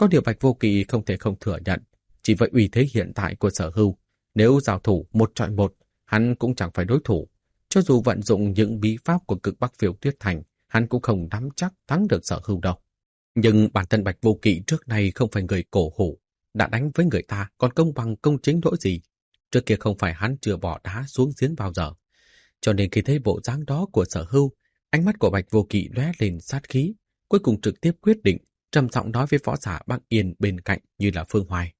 S1: Có điều Bạch Vô Kỵ không thể không thừa nhận, chỉ với uy thế hiện tại của Sở Hưu, nếu giao thủ một chọi một, hắn cũng chẳng phải đối thủ. Cho dù vận dụng những bí pháp của Cực Bắc Phiêu Tuyết Thành, hắn cũng không nắm chắc thắng được Sở Hưu đâu. Nhưng bản thân Bạch Vô Kỵ trước nay không phải người cổ hủ, đã đánh với người ta còn công bằng công chính nỗi gì. Trước kia không phải hắn chưa bỏ đá xuống giếng bao giờ. Cho nên khi thấy bộ dáng đó của Sở Hưu, ánh mắt của Bạch Vô Kỵ lóe lên sát khí, cuối cùng trực tiếp quyết định, trầm giọng nói với võ giả Bắc Yên bên cạnh như là Phương Hoài.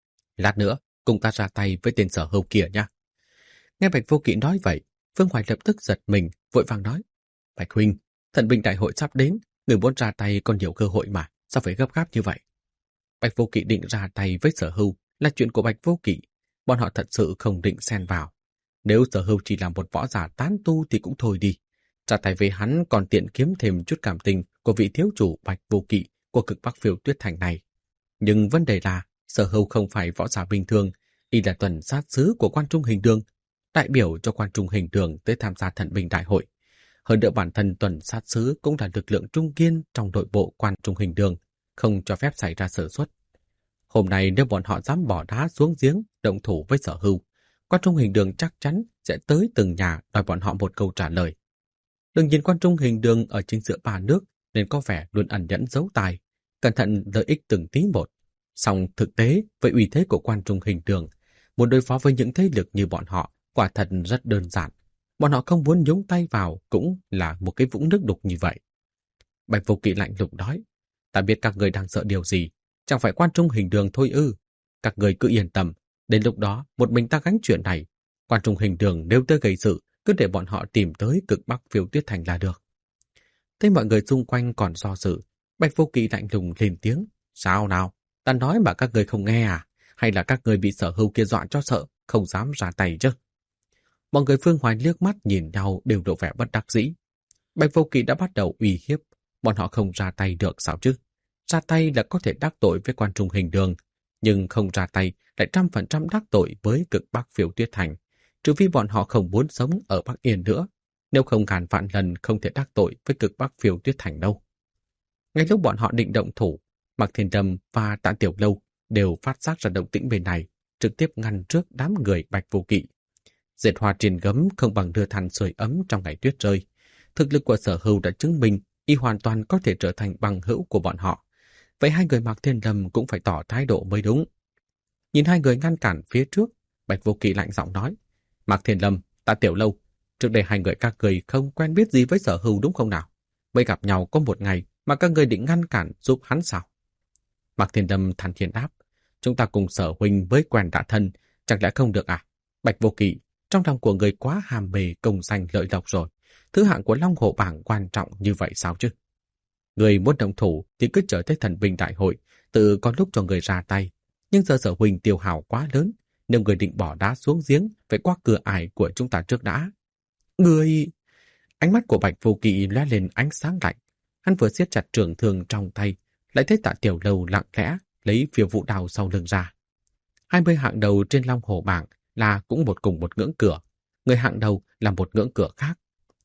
S1: Lát nữa, cùng ta ra tay với tên Sở Hưu kia nha. Nghe Bạch Vô Kỵ nói vậy, Phương Hoài lập tức giật mình, vội vàng nói. Bạch huynh, thần binh đại hội sắp đến, người muốn ra tay còn nhiều cơ hội mà, sao phải gấp gáp như vậy? Bạch Vô Kỵ định ra tay với Sở Hưu là chuyện của Bạch Vô Kỵ, bọn họ thật sự không định xen vào. Nếu Sở Hưu chỉ là một võ giả tán tu thì cũng thôi đi. Ra tay với hắn còn tiện kiếm thêm chút cảm tình của vị thiếu chủ Bạch Vô Kỵ của Cực Bắc Phiêu Tuyết Thành này. Nhưng vấn đề là Sở Hưu không phải võ giả bình thường, y là tuần sát sứ của Quan Trung Hình Đường, đại biểu cho Quan Trung Hình Đường tới tham gia thần binh đại hội. Hơn nữa bản thân tuần sát sứ cũng là lực lượng trung kiên trong nội bộ Quan Trung Hình Đường, không cho phép xảy ra sơ suất. Hôm nay nếu bọn họ dám bỏ đá xuống giếng, động thủ với Sở Hưu, Quan Trung Hình Đường chắc chắn sẽ tới từng nhà đòi bọn họ một câu trả lời. Đừng nhìn Quan Trung Hình Đường ở chính giữa ba nước nên có vẻ luôn ẩn nhẫn giấu tài, cẩn thận lợi ích từng tí một. Song thực tế với uy thế của Quan Trung Hình Đường, muốn đối phó với những thế lực như bọn họ quả thật rất đơn giản. Bọn họ không muốn nhúng tay vào cũng là một cái vũng nước đục như vậy. Bạch Vô Kỵ lạnh lùng nói, ta biết các người đang sợ điều gì, chẳng phải Quan Trung Hình Đường thôi ư. Các người cứ yên tâm, đến lúc đó một mình ta gánh chuyện này. Quan Trung Hình Đường nếu tới gây sự, cứ để bọn họ tìm tới Cực Bắc Phiêu Tuyết Thành là được. Thấy mọi người xung quanh còn do dự, Bạch Vô Kỵ lạnh lùng lên tiếng, sao nào, ta nói mà các người không nghe à? Hay là các người bị Sở Hưu kia dọa cho sợ, không dám ra tay chứ? Mọi người Phương Hoài liếc mắt nhìn nhau đều lộ vẻ bất đắc dĩ. Bạch Vô Kỵ đã bắt đầu uy hiếp, bọn họ không ra tay được sao chứ? Ra tay là có thể đắc tội với Quan Trung Hình Đường, nhưng không ra tay lại trăm phần trăm đắc tội với Cực Bắc Phiêu Tuyết Thành, trừ phi bọn họ không muốn sống ở Bắc Yên nữa, nếu không ngàn vạn lần không thể đắc tội với Cực Bắc Phiêu Tuyết Thành đâu. Ngay lúc bọn họ định động thủ, Mạc Thiên Đâm và Tạ Tiểu Lâu đều phát giác ra động tĩnh bên này, trực tiếp ngăn trước đám người Bạch Vô Kỵ. Dệt hoa trên gấm không bằng đưa than sưởi ấm trong ngày tuyết rơi. Thực lực của Sở Hưu đã chứng minh y hoàn toàn có thể trở thành bằng hữu của bọn họ. Vậy hai người Mạc Thiên Lâm cũng phải tỏ thái độ mới đúng. Nhìn hai người ngăn cản phía trước, Bạch Vô Kỵ lạnh giọng nói, Mạc Thiên Lâm, Tạ Tiểu Lâu, trước đây hai người các người không quen biết gì với Sở Hưu đúng không nào? Mới gặp nhau có một ngày mà các người định ngăn cản giúp hắn sao? Mạc Thiên Lâm thản nhiên đáp, chúng ta cùng Sở huynh với quen đã thân, chẳng lẽ không được à? Bạch Vô Kỵ, trong lòng của người quá hàm bề công danh lợi lộc rồi, thứ hạng của Long Hổ bảng quan trọng như vậy sao chứ? Người muốn động thủ thì cứ chờ tới thần binh đại hội, tự có lúc cho người ra tay. Nhưng giờ Sở huynh tiêu hào quá lớn, nếu người định bỏ đá xuống giếng, phải qua cửa ải của chúng ta trước đã. Người... Ánh mắt của Bạch Vô Kỵ lóe lên ánh sáng lạnh. Hắn vừa siết chặt trường thương trong tay, lại thấy Tạ Tiểu Lâu lặng lẽ lấy phiêu vụ đào sau lưng ra. Hai mươi hạng đầu trên Long Hổ bảng là cũng một cùng một ngưỡng cửa, người hạng đầu là một ngưỡng cửa khác.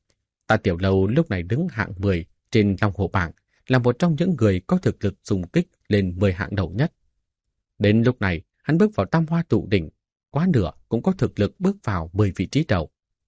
S1: Tạ Tiểu Lâu lúc này đứng hạng mười trên Long Hổ bảng, là một trong những người có thực lực xung kích lên mười hạng đầu nhất. Đến lúc này, hắn bước vào Tam Hoa Tụ Đỉnh, quá nửa cũng có thực lực bước vào mười vị trí đầu.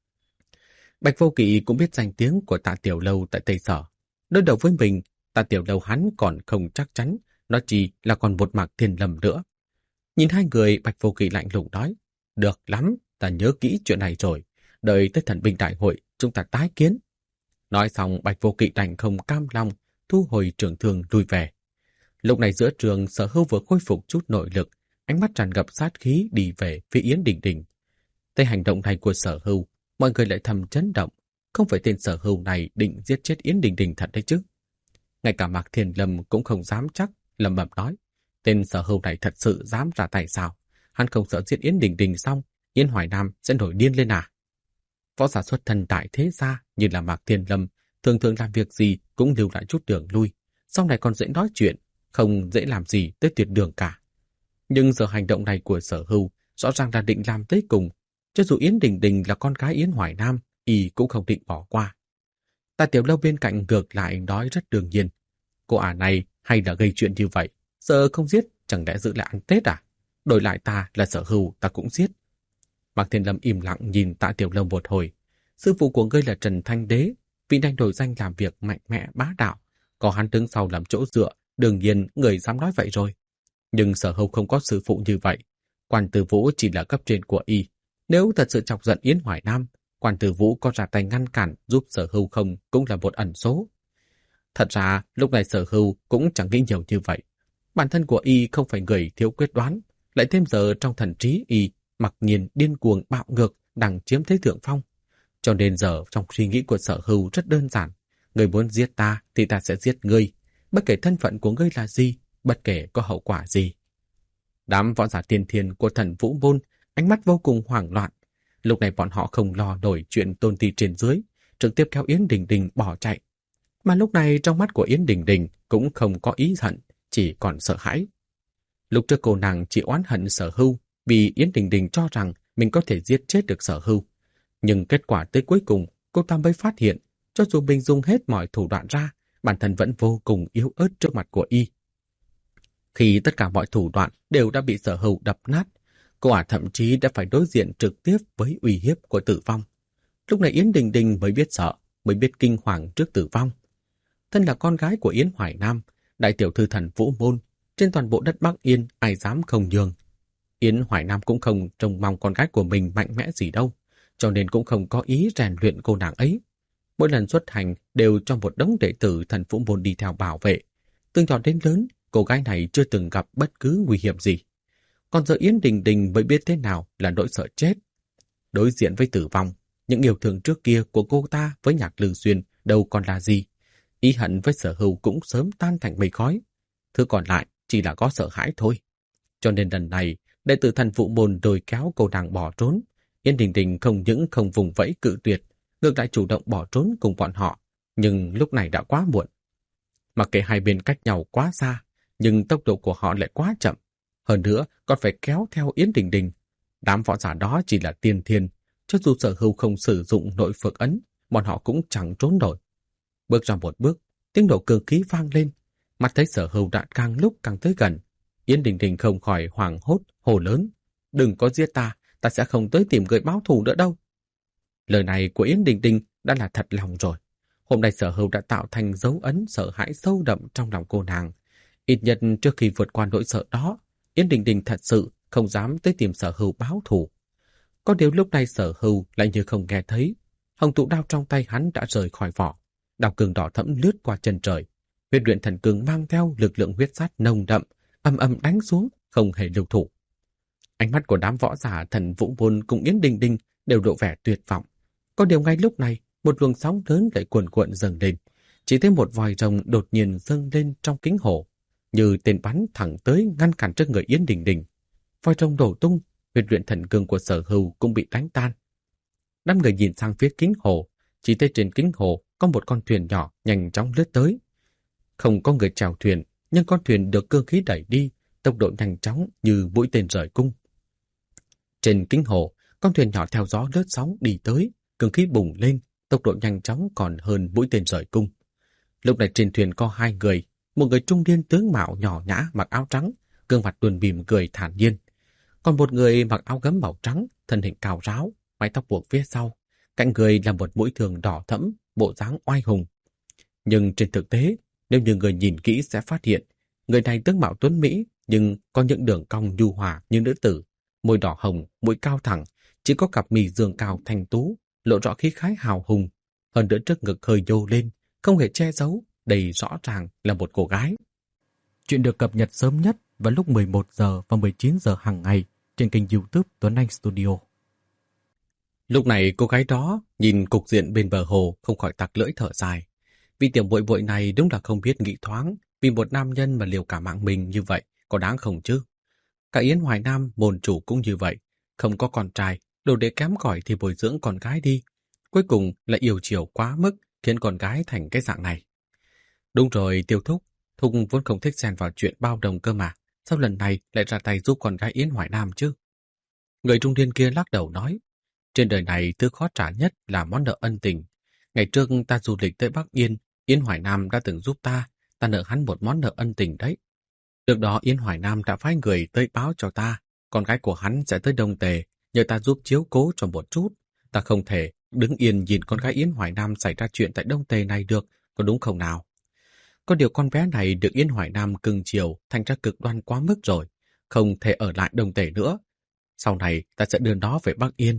S1: Bạch Vô Kỵ cũng biết danh tiếng của Tạ Tiểu Lâu tại Tây Sở. Đối đầu với mình, Tạ Tiểu Lâu hắn còn không chắc chắn, nó chỉ là còn một Mạc Thiên Lâm nữa. Nhìn hai người, Bạch Vô Kỵ lạnh lùng nói, được lắm, ta nhớ kỹ chuyện này rồi, đợi tới thần binh đại hội, chúng ta tái kiến. Nói xong, Bạch Vô Kỵ đành không cam lòng, thu hồi trường thương lui về. Lúc này giữa trường, Sở Hưu vừa khôi phục chút nội lực, ánh mắt tràn ngập sát khí đi về phía Yến Đình Đình. Thấy hành động này của Sở Hưu, mọi người lại thầm chấn động, không phải tên Sở Hưu này định giết chết Yến Đình Đình thật đấy chứ. Ngay cả Mạc Thiên Lâm cũng không dám chắc, lẩm bẩm nói, tên Sở Hưu này thật sự dám ra tay sao? Hắn không sợ giết Yến Đình Đình xong, Yến Hoài Nam sẽ nổi điên lên à? Võ giả xuất thân tại thế gia như là Mạc Thiên Lâm, thường thường làm việc gì cũng lưu lại chút đường lui, sau này còn dễ nói chuyện, không dễ làm gì tới tuyệt đường cả. Nhưng giờ hành động này của Sở Hưu rõ ràng là định làm tới cùng, cho dù Yến Đình Đình là con gái Yến Hoài Nam, y cũng không định bỏ qua. Tạ Tiểu Lâu bên cạnh ngược lại nói rất đương nhiên, cô ả này hay là gây chuyện như vậy, Sợ không giết, chẳng lẽ giữ lại ăn Tết à? Đổi lại ta là Sở Hưu, ta cũng giết. Mạc Thiên Lâm im lặng nhìn Tạ Tiểu Lâm một hồi. Sư phụ của ngươi là Trần Thanh Đế, vị đang đổi danh làm việc mạnh mẽ bá đạo. Có hắn đứng sau làm chỗ dựa, đương nhiên người dám nói vậy rồi. Nhưng Sở Hưu không có sư phụ như vậy. Quan Tử Vũ chỉ là cấp trên của y. Nếu thật sự chọc giận Yến Hoài Nam, Quan Tử Vũ có ra tay ngăn cản giúp Sở Hưu không cũng là một ẩn số. Thật ra, lúc này Sở Hưu cũng chẳng nghĩ nhiều như vậy. Bản thân của y không phải người thiếu quyết đoán, lại thêm giờ trong thần trí y mặc nhiên điên cuồng bạo ngược đang chiếm thế thượng phong. Cho nên giờ trong suy nghĩ của Sở Hưu rất đơn giản. Người muốn giết ta thì ta sẽ giết ngươi, bất kể thân phận của ngươi là gì, bất kể có hậu quả gì. Đám võ giả tiên thiên của Thần Vũ Môn ánh mắt vô cùng hoảng loạn. Lúc này bọn họ không lo nổi chuyện tôn ti trên dưới, trực tiếp kéo Yến Đình Đình bỏ chạy. Mà lúc này trong mắt của Yến Đình Đình cũng không có ý hận, chỉ còn sợ hãi. Lúc trước cô nàng chỉ oán hận Sở Hưu vì Yến Đình Đình cho rằng mình có thể giết chết được Sở Hưu. Nhưng kết quả tới cuối cùng, cô ta mới phát hiện, cho dù mình dùng hết mọi thủ đoạn ra, bản thân vẫn vô cùng yếu ớt trước mặt của y. Khi tất cả mọi thủ đoạn đều đã bị Sở Hưu đập nát, cô ả thậm chí đã phải đối diện trực tiếp với uy hiếp của tử vong. Lúc này Yến Đình Đình mới biết sợ, mới biết kinh hoàng trước tử vong. Thân là con gái của Yến Hoài Nam, đại tiểu thư Thần Vũ Môn, trên toàn bộ đất Bắc Yên ai dám không nhường. Yến Hoài Nam cũng không trông mong con gái của mình mạnh mẽ gì đâu, cho nên cũng không có ý rèn luyện cô nàng ấy. Mỗi lần xuất hành đều cho một đống đệ tử Thần Vũ Môn đi theo bảo vệ. Từ nhỏ đến lớn, cô gái này chưa từng gặp bất cứ nguy hiểm gì. Còn giờ Yến Đình Đình mới biết thế nào là nỗi sợ chết. Đối diện với tử vong, những yêu thương trước kia của cô ta với Nhạc Lư Xuyên đâu còn là gì. Ý hận với Sở Hưu cũng sớm tan thành mây khói. Thứ còn lại chỉ là có sợ hãi thôi. Cho nên lần này, đệ tử Thần Vũ Môn đôi kéo cô nàng bỏ trốn. Yến Đình Đình không những không vùng vẫy cự tuyệt, ngược lại chủ động bỏ trốn cùng bọn họ. Nhưng lúc này đã quá muộn. Mặc kệ hai bên cách nhau quá xa, nhưng tốc độ của họ lại quá chậm. Hơn nữa, còn phải kéo theo Yến Đình Đình. Đám võ giả đó chỉ là tiên thiên. Cho dù Sở Hưu không sử dụng nội phược ấn, bọn họ cũng chẳng trốn nổi. Bước ra một bước, tiếng nổ cơ khí vang lên. Mắt thấy Sở Hưu đã càng lúc càng tới gần. Yến Đình Đình không khỏi hoảng hốt, hô lớn. Đừng có giết ta, ta sẽ không tới tìm người báo thù nữa đâu. Lời này của Yến Đình Đình đã là thật lòng rồi. Hôm nay Sở Hưu đã tạo thành dấu ấn sợ hãi sâu đậm trong lòng cô nàng. Ít nhất trước khi vượt qua nỗi sợ đó, Yến Đình Đình thật sự không dám tới tìm Sở Hưu báo thù. Có điều lúc này Sở Hưu lại như không nghe thấy. Hồng tụ đao trong tay hắn đã rời khỏi vỏ. Đao cương đỏ thẫm lướt qua chân trời. Huyết luyện thần cương mang theo lực lượng huyết sát nồng đậm, âm âm đánh xuống, không hề lưu thủ. Ánh mắt của đám võ giả Thần Vũ Môn cùng Yến Đình Đình đều độ vẻ tuyệt vọng. Có điều ngay lúc này, một luồng sóng lớn lại cuồn cuộn dâng lên. Chỉ thấy một vòi rồng đột nhiên dâng lên trong kính hồ, như tên bắn thẳng tới ngăn cản trước người Yến Đình Đình. Vòi rồng đổ tung, huyết luyện thần cương của Sở Hưu cũng bị đánh tan. Năm người nhìn sang phía kính hồ, chỉ thấy trên kính hồ có một con thuyền nhỏ nhanh chóng lướt tới. Không có người chèo thuyền, nhưng con thuyền được cơ khí đẩy đi, tốc độ nhanh chóng như mũi tên rời cung. Trên kính hồ, con thuyền nhỏ theo gió lướt sóng đi tới, cường khí bùng lên, tốc độ nhanh chóng còn hơn mũi tên rời cung. Lúc này trên thuyền có hai người, một người trung niên tướng mạo nhỏ nhã mặc áo trắng, gương mặt tuôn mỉm cười thản nhiên. Còn một người mặc áo gấm màu trắng, thân hình cao ráo, mái tóc buộc phía sau, cạnh người là một mũi thương đỏ thẫm, bộ dáng oai hùng. Nhưng trên thực tế, nếu như người nhìn kỹ sẽ phát hiện, người này tướng mạo tuấn mỹ, nhưng có những đường cong nhu hòa như nữ tử, môi đỏ hồng, mũi cao thẳng, chỉ có cặp mì dương cao thanh tú, lộ rõ khí khái hào hùng, hơn nữa trước ngực hơi nhô lên, không hề che giấu, đầy rõ ràng là một cô gái. Chuyện được cập nhật sớm nhất vào lúc mười một giờ và mười chín giờ hàng ngày trên kênh YouTube Tuấn Anh Studio. Lúc này cô gái đó nhìn cục diện bên bờ hồ không khỏi tặc lưỡi thở dài. Vì tiểu muội muội này đúng là không biết nghĩ thoáng, vì một nam nhân mà liều cả mạng mình như vậy có đáng không chứ? Cả Yến Hoài Nam môn chủ cũng như vậy, không có con trai, đồ để kém cỏi thì bồi dưỡng con gái đi. Cuối cùng lại yêu chiều quá mức khiến con gái thành cái dạng này. Đúng rồi Tiêu Thúc, Thúc vốn không thích xen vào chuyện bao đồng cơ mà, sao lần này lại ra tay giúp con gái Yến Hoài Nam chứ? Người trung niên kia lắc đầu nói, trên đời này thứ khó trả nhất là món nợ ân tình. Ngày trước ta du lịch tới Bắc Yên, Yến Hoài Nam đã từng giúp ta, ta nợ hắn một món nợ ân tình đấy. Trước đó Yến Hoài Nam đã phái người tới báo cho ta, con gái của hắn sẽ tới Đông Tề, nhờ ta giúp chiếu cố cho một chút. Ta không thể đứng yên nhìn con gái Yến Hoài Nam xảy ra chuyện tại Đông Tề này được, có đúng không nào? Có điều con bé này được Yến Hoài Nam cưng chiều, thành ra cực đoan quá mức rồi, không thể ở lại Đông Tề nữa. Sau này ta sẽ đưa nó về Bắc Yên.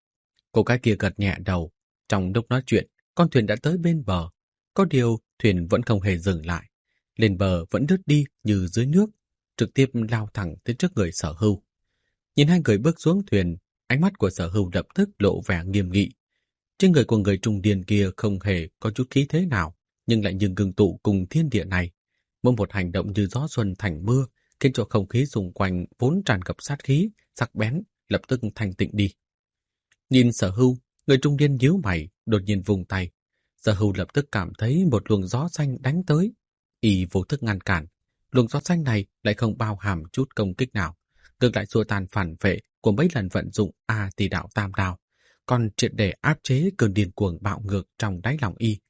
S1: Cô gái kia gật nhẹ đầu. Trong lúc nói chuyện, con thuyền đã tới bên bờ. Có điều thuyền vẫn không hề dừng lại. Lên bờ vẫn lướt đi như dưới nước, trực tiếp lao thẳng tới trước người Sở Hưu. Nhìn hai người bước xuống thuyền, ánh mắt của Sở Hưu lập tức lộ vẻ nghiêm nghị. Trên người của người trung niên kia không hề có chút khí thế nào, nhưng lại như ngưng tụ cùng thiên địa này. Mỗi một hành động như gió xuân thành mưa, khiến cho không khí xung quanh vốn tràn ngập sát khí, sắc bén, lập tức thanh tịnh đi. Nhìn Sở Hưu, người trung niên nhíu mày, đột nhiên vùng tay. Sở Hưu lập tức cảm thấy một luồng gió xanh đánh tới. Y vô thức ngăn cản. Luồng gió xanh này lại không bao hàm chút công kích nào, ngược lại xua tan phản vệ của mấy lần vận dụng A Tỳ đạo tam đao, còn triệt để áp chế cơn điên cuồng bạo ngược trong đáy lòng Y.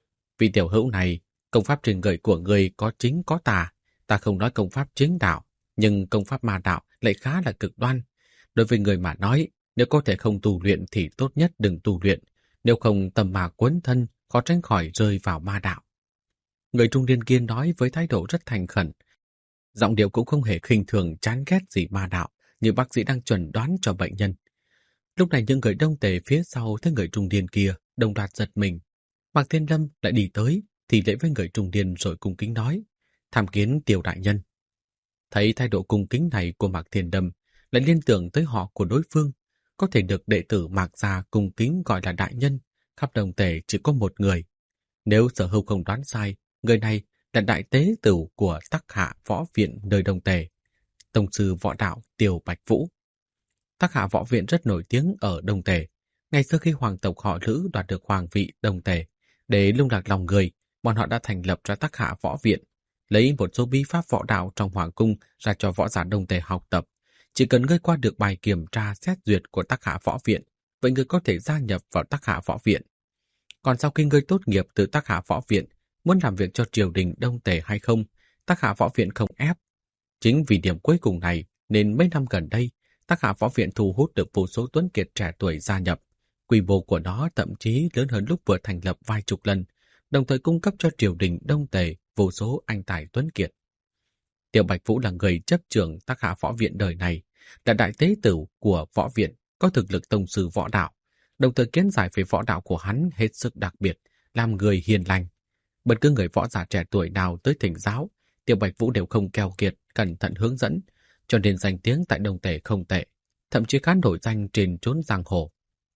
S1: Vị tiểu hữu này, công pháp trên người của người có chính có tà. Ta không nói công pháp chính đạo, nhưng công pháp ma đạo lại khá là cực đoan. Đối với người mà nói, nếu có thể không tu luyện thì tốt nhất đừng tu luyện, nếu không tầm ma quấn thân, khó tránh khỏi rơi vào ma đạo. Người trung niên kia nói với thái độ rất thành khẩn. Giọng điệu cũng không hề khinh thường chán ghét gì ma đạo, như bác sĩ đang chuẩn đoán cho bệnh nhân. Lúc này những người Đông Tề phía sau thấy người trung niên kia, đồng loạt giật mình. Mạc Thiên Lâm lại đi tới, thì lễ với người trung niên rồi cung kính nói, tham kiến Tiêu đại nhân. Thấy thái độ cung kính này của Mạc Thiên Lâm, lại liên tưởng tới họ của đối phương, có thể được đệ tử Mạc gia cung kính gọi là đại nhân, khắp Đông Tề chỉ có một người. Nếu Sở Hưu không đoán sai, người này là đại tế tử của Tắc Hạ Võ Viện nơi Đông Tề, tông sư võ đạo Tiêu Bạch Vũ. Tắc Hạ Võ Viện rất nổi tiếng ở Đông Tề. Ngày xưa khi hoàng tộc họ Lữ đoạt được hoàng vị Đông Tề, để lung lạc lòng người, bọn họ đã thành lập ra Tắc Hạ Võ Viện, lấy một số bí pháp võ đạo trong hoàng cung ra cho võ giả Đông Tề học tập. Chỉ cần ngươi qua được bài kiểm tra xét duyệt của Tắc Hạ Võ Viện, vậy ngươi có thể gia nhập vào Tắc Hạ Võ Viện. Còn sau khi ngươi tốt nghiệp từ Tắc Hạ Võ Viện, muốn làm việc cho triều đình Đông Tề hay không, Tắc Hạ Võ Viện không ép. Chính vì điểm cuối cùng này nên mấy năm gần đây, Tắc Hạ Võ Viện thu hút được vô số tuấn kiệt trẻ tuổi gia nhập. Quy mô của nó thậm chí lớn hơn lúc vừa thành lập vài chục lần, đồng thời cung cấp cho triều đình Đông Tề vô số anh tài tuấn kiệt. Tiêu Bạch Vũ là người chấp trưởng Tắc Hạ Võ Viện đời này, là đại tế tử của võ viện, có thực lực tông sư võ đạo, đồng thời kiến giải về võ đạo của hắn hết sức đặc biệt, làm người hiền lành. Bất cứ người võ giả trẻ tuổi nào tới thỉnh giáo, Tiêu Bạch Vũ đều không keo kiệt, cẩn thận hướng dẫn, cho nên danh tiếng tại Đông Tề không tệ, thậm chí khá nổi danh trên chốn giang hồ.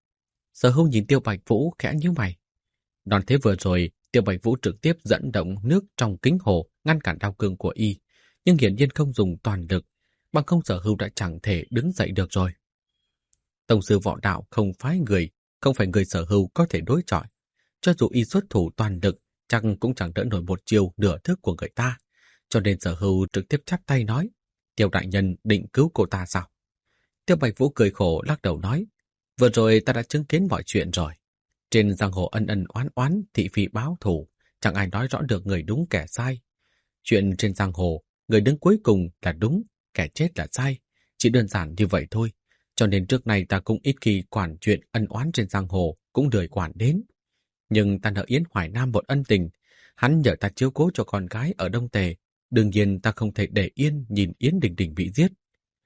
S1: Sở Hưu nhìn Tiêu Bạch Vũ khẽ nhíu mày. Đòn thế vừa rồi, Tiêu Bạch Vũ trực tiếp dẫn động nước trong kính hồ ngăn cản đao cương của y, nhưng hiển nhiên không dùng toàn lực, bằng không Sở Hưu đã chẳng thể đứng dậy được rồi. Tông sư võ đạo không phải người, không phải người Sở Hưu có thể đối chọi. Cho dù y xuất thủ toàn lực, chắc cũng chẳng đỡ nổi một chiều nửa thức của người ta. Cho nên Sở Hưu trực tiếp chắp tay nói, Tiêu đại nhân định cứu cô ta sao? Tiêu Bạch Vũ cười khổ lắc đầu nói, vừa rồi ta đã chứng kiến mọi chuyện rồi. Trên giang hồ ân ân oán oán, thị phi báo thù, chẳng ai nói rõ được người đúng kẻ sai. Chuyện trên giang hồ, người đứng cuối cùng là đúng, kẻ chết là sai. Chỉ đơn giản như vậy thôi. Cho nên trước này ta cũng ít khi quản chuyện ân oán trên giang hồ, cũng lười quản đến. Nhưng ta nợ Yến Hoài Nam một ân tình, hắn nhờ ta chiếu cố cho con gái ở Đông Tề, đương nhiên ta không thể để yên nhìn Yến Đình Đình bị giết.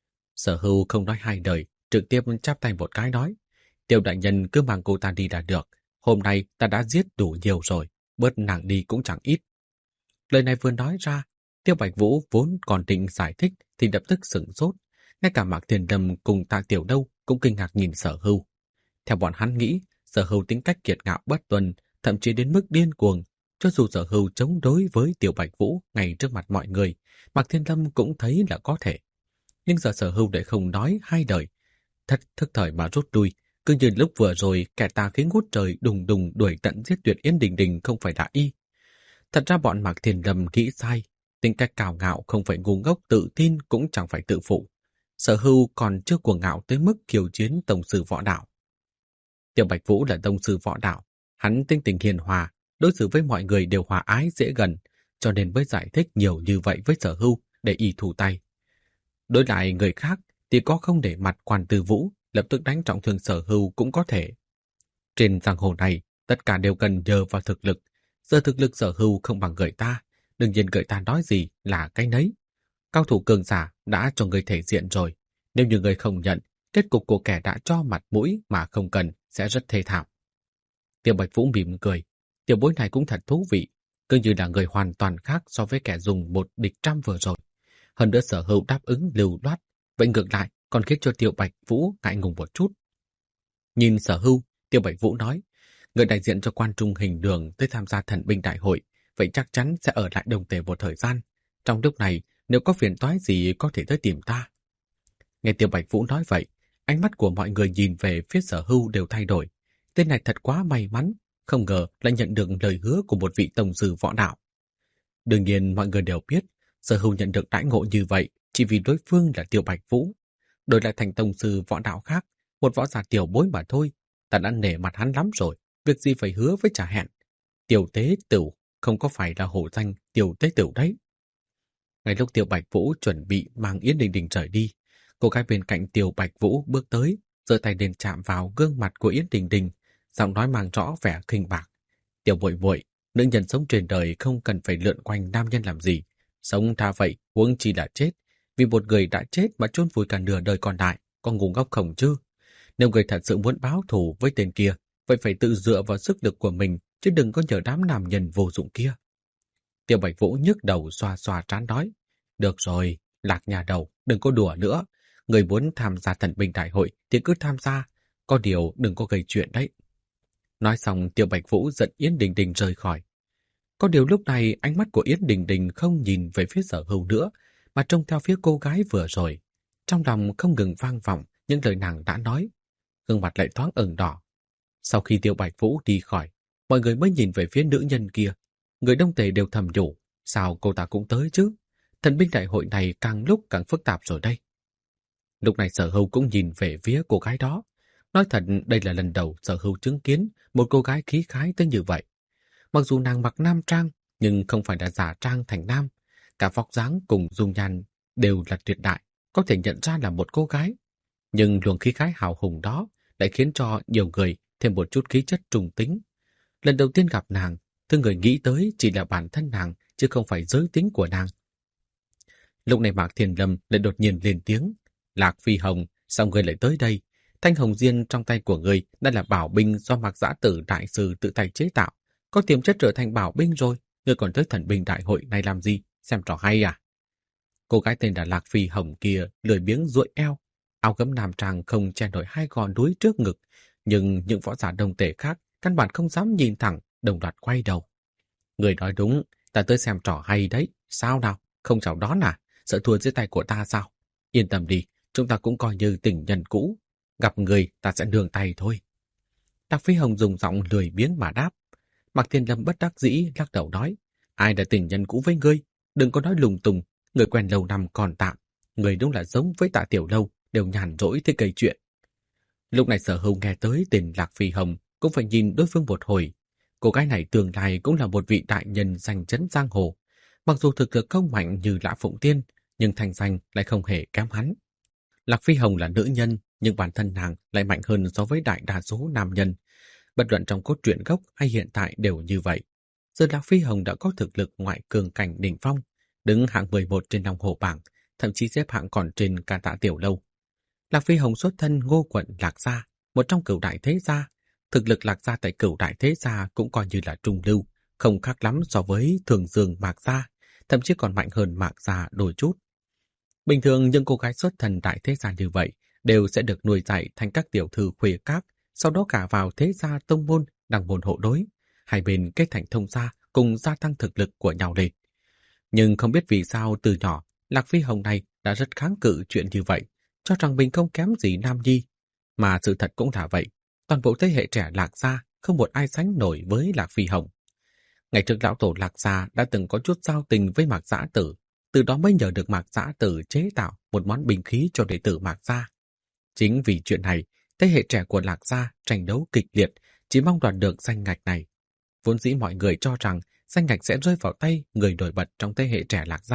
S1: Sở Hưu không nói hai lời, trực tiếp chắp tay một cái nói, Tiêu đại nhân cứ mang cô ta đi là được, hôm nay ta đã giết đủ nhiều rồi, bớt nàng đi cũng chẳng ít. Lời này vừa nói ra, Tiêu Bạch Vũ vốn còn định giải thích thì lập tức sửng sốt, ngay cả Mạc Thiên Lâm cùng Tạ Tiểu Đâu cũng kinh ngạc nhìn Sở Hưu. Theo bọn hắn nghĩ, Sở Hưu tính cách kiệt ngạo bất tuân, thậm chí đến mức điên cuồng. Cho dù Sở Hưu chống đối với Tiêu Bạch Vũ ngay trước mặt mọi người, Mạc Thiên Lâm cũng thấy là có thể. Nhưng giờ Sở Hưu lại không nói hai lời, thật thức thời mà rút lui, cứ như lúc vừa rồi kẻ tà khí ngút trời đùng đùng đuổi tận giết tuyệt Yến Đình Đình không phải là y. Thật ra bọn Mạc Thiên Lâm nghĩ sai, tính cách cao ngạo không phải ngu ngốc, tự tin cũng chẳng phải tự phụ. Sở Hưu còn chưa cuồng ngạo tới mức khiêu chiến tông sư võ đạo. Tiêu Bạch Vũ là tông sư võ đạo, hắn tính tình hiền hòa, đối xử với mọi người đều hòa ái dễ gần, cho nên mới giải thích nhiều như vậy với Sở Hưu, để y thủ tay. Đối lại người khác thì có không để mặt Quan Tư Vũ lập tức đánh trọng thương Sở Hưu cũng có thể. Trên giang hồ này, tất cả đều cần nhờ vào thực lực. Giờ thực lực Sở Hưu không bằng người ta, đương nhiên người ta nói gì là cái nấy. Cao thủ cường giả đã cho người thể diện rồi. Nếu như người không nhận, kết cục của kẻ đã cho mặt mũi mà không cần sẽ rất thê thảm. Tiêu Bạch Vũ mỉm cười. Tiểu bối này cũng thật thú vị, cứ như là người hoàn toàn khác so với kẻ dùng một địch trăm vừa rồi. Hơn nữa Sở Hưu đáp ứng lưu loát, vậy ngược lại còn khiến cho Tiêu Bạch Vũ ngại ngùng một chút. Nhìn Sở Hưu, Tiêu Bạch Vũ nói, người đại diện cho Quan Trung Hình Đường tới tham gia thần binh đại hội, vậy chắc chắn sẽ ở lại Đông Tề một thời gian. Trong lúc này, nếu có phiền toái gì có thể tới tìm ta. Nghe Tiêu Bạch Vũ nói vậy, ánh mắt của mọi người nhìn về phía Sở Hưu đều thay đổi. Tên này thật quá may mắn, không ngờ lại nhận được lời hứa của một vị tổng sư võ đạo. Đương nhiên mọi người đều biết, Sở Hưu nhận được đãi ngộ như vậy chỉ vì đối phương là Tiêu Bạch Vũ. Đổi lại thành tổng sư võ đạo khác, một võ giả tiểu bối mà thôi, ta đã nể mặt hắn lắm rồi, việc gì phải hứa với trả hẹn. Tiểu tế tửu không có phải là hổ danh tiểu tế tửu đấy. Ngay lúc Tiêu Bạch Vũ chuẩn bị mang Yến Đình Đình rời đi, cô gái bên cạnh Tiêu Bạch Vũ bước tới, giơ tay lên chạm vào gương mặt của Yến Đình Đình, giọng nói mang rõ vẻ khinh bạc. Tiểu muội muội, nữ nhân sống trên đời không cần phải lượn quanh nam nhân làm gì, sống tha vậy huống chi là chết, vì một người đã chết mà chôn vùi cả nửa đời còn lại, có ngu ngốc không chứ? Nếu người thật sự muốn báo thù với tên kia, vậy phải tự dựa vào sức lực của mình, chứ đừng có nhờ đám nam nhân vô dụng kia. Tiêu Bạch Vũ nhức đầu xoa xoa trán nói, được rồi, Lạc nhà đầu, đừng có đùa nữa. Người muốn tham gia thần binh đại hội thì cứ tham gia, có điều đừng có gây chuyện đấy. Nói xong Tiêu Bạch Vũ dẫn Yến Đình Đình rời khỏi. Có điều lúc này ánh mắt của Yến Đình Đình không nhìn về phía Sở Hưu nữa, mà trông theo phía cô gái vừa rồi. Trong lòng không ngừng vang vọng những lời nàng đã nói, gương mặt lại thoáng ửng đỏ. Sau khi Tiêu Bạch Vũ đi khỏi, mọi người mới nhìn về phía nữ nhân kia. Người Đông Tề đều thầm nhủ, sao cô ta cũng tới chứ? Thần binh đại hội này càng lúc càng phức tạp rồi đây. Lúc này Sở Hưu cũng nhìn về phía cô gái đó. Nói thật, đây là lần đầu Sở Hưu chứng kiến một cô gái khí khái tới như vậy. Mặc dù nàng mặc nam trang, nhưng không phải là giả trang thành nam. Cả vóc dáng cùng dung nhan đều là tuyệt đại, có thể nhận ra là một cô gái. Nhưng luồng khí khái hào hùng đó lại khiến cho nhiều người thêm một chút khí chất trùng tính. Lần đầu tiên gặp nàng, thứ người nghĩ tới chỉ là bản thân nàng, chứ không phải giới tính của nàng. Lúc này Mạc Thiên Lâm lại đột nhiên lên tiếng, Lạc Phi Hồng, sao người lại tới đây? Thanh hồng diên trong tay của người đã là bảo binh do Mạc Giã Tử đại sư tự tay chế tạo, có tiềm chất trở thành bảo binh rồi, người còn tới thần binh đại hội này làm gì? Xem trò hay à? Cô gái tên là Lạc Phi Hồng kia lười biếng duỗi eo, áo gấm nam trang không che nổi hai gò núi trước ngực, nhưng những võ giả Đông Tề khác căn bản không dám nhìn thẳng, đồng loạt quay đầu. Người nói đúng, ta tới xem trò hay đấy, sao nào, không chào đón à, sợ thua dưới tay của ta sao? Yên tâm đi, chúng ta cũng coi như tình nhân cũ, gặp người ta sẽ nương tay thôi. Lạc Phi Hồng dùng giọng lười biếng mà đáp. Mạc Thiên Lâm bất đắc dĩ lắc đầu nói, ai là tình nhân cũ với ngươi, đừng có nói lung tung, người quen lâu năm còn tạm, người đúng là giống với Tạ Tiểu Lâu, đều nhàn rỗi thế cây chuyện. Lúc này Sở Hưu nghe tới tên Lạc Phi Hồng cũng phải nhìn đối phương một hồi. Cô gái này tương lai cũng là một vị đại nhân danh chấn giang hồ. Mặc dù thực lực không mạnh như Lã Phụng Tiên, nhưng thành danh lại không hề kém hắn. Lạc Phi Hồng là nữ nhân, nhưng bản thân nàng lại mạnh hơn so với đại đa số nam nhân. Bất luận trong cốt truyện gốc hay hiện tại đều như vậy. Giờ Lạc Phi Hồng đã có thực lực ngoại cường cảnh đỉnh phong, đứng hạng mười một trên Long Hồ bảng, thậm chí xếp hạng còn trên cả Tạ Tiểu Lâu. Lạc Phi Hồng xuất thân Ngô quận Lạc Gia, một trong cửu đại thế gia. Thực lực Lạc Gia tại cửu đại thế gia cũng coi như là trung lưu, không khác lắm so với Thường Dương Mạc Gia, thậm chí còn mạnh hơn Mạc Gia đôi chút. Bình thường những cô gái xuất thân đại thế gia như vậy đều sẽ được nuôi dạy thành các tiểu thư khuê các, sau đó cả vào thế gia tông môn, đăng môn hộ đối, hai bên kết thành thông gia cùng gia tăng thực lực của nhau lên. Nhưng không biết vì sao từ nhỏ Lạc Phi Hồng này đã rất kháng cự chuyện như vậy, cho rằng mình không kém gì Nam Nhi. Mà sự thật cũng là vậy, toàn bộ thế hệ trẻ Lạc Gia không một ai sánh nổi với Lạc Phi Hồng. Ngày trước lão tổ Lạc Gia đã từng có chút giao tình với Mạc Giã Tử, từ đó mới nhờ được Mạc Giã Tử chế tạo một món binh khí cho đệ tử Mạc Gia. Chính vì chuyện này, thế hệ trẻ của Lạc Gia tranh đấu kịch liệt, chỉ mong đoạt được danh ngạch này. Vốn dĩ mọi người cho rằng danh ngạch sẽ rơi vào tay người nổi bật trong thế hệ trẻ Lạc Gia,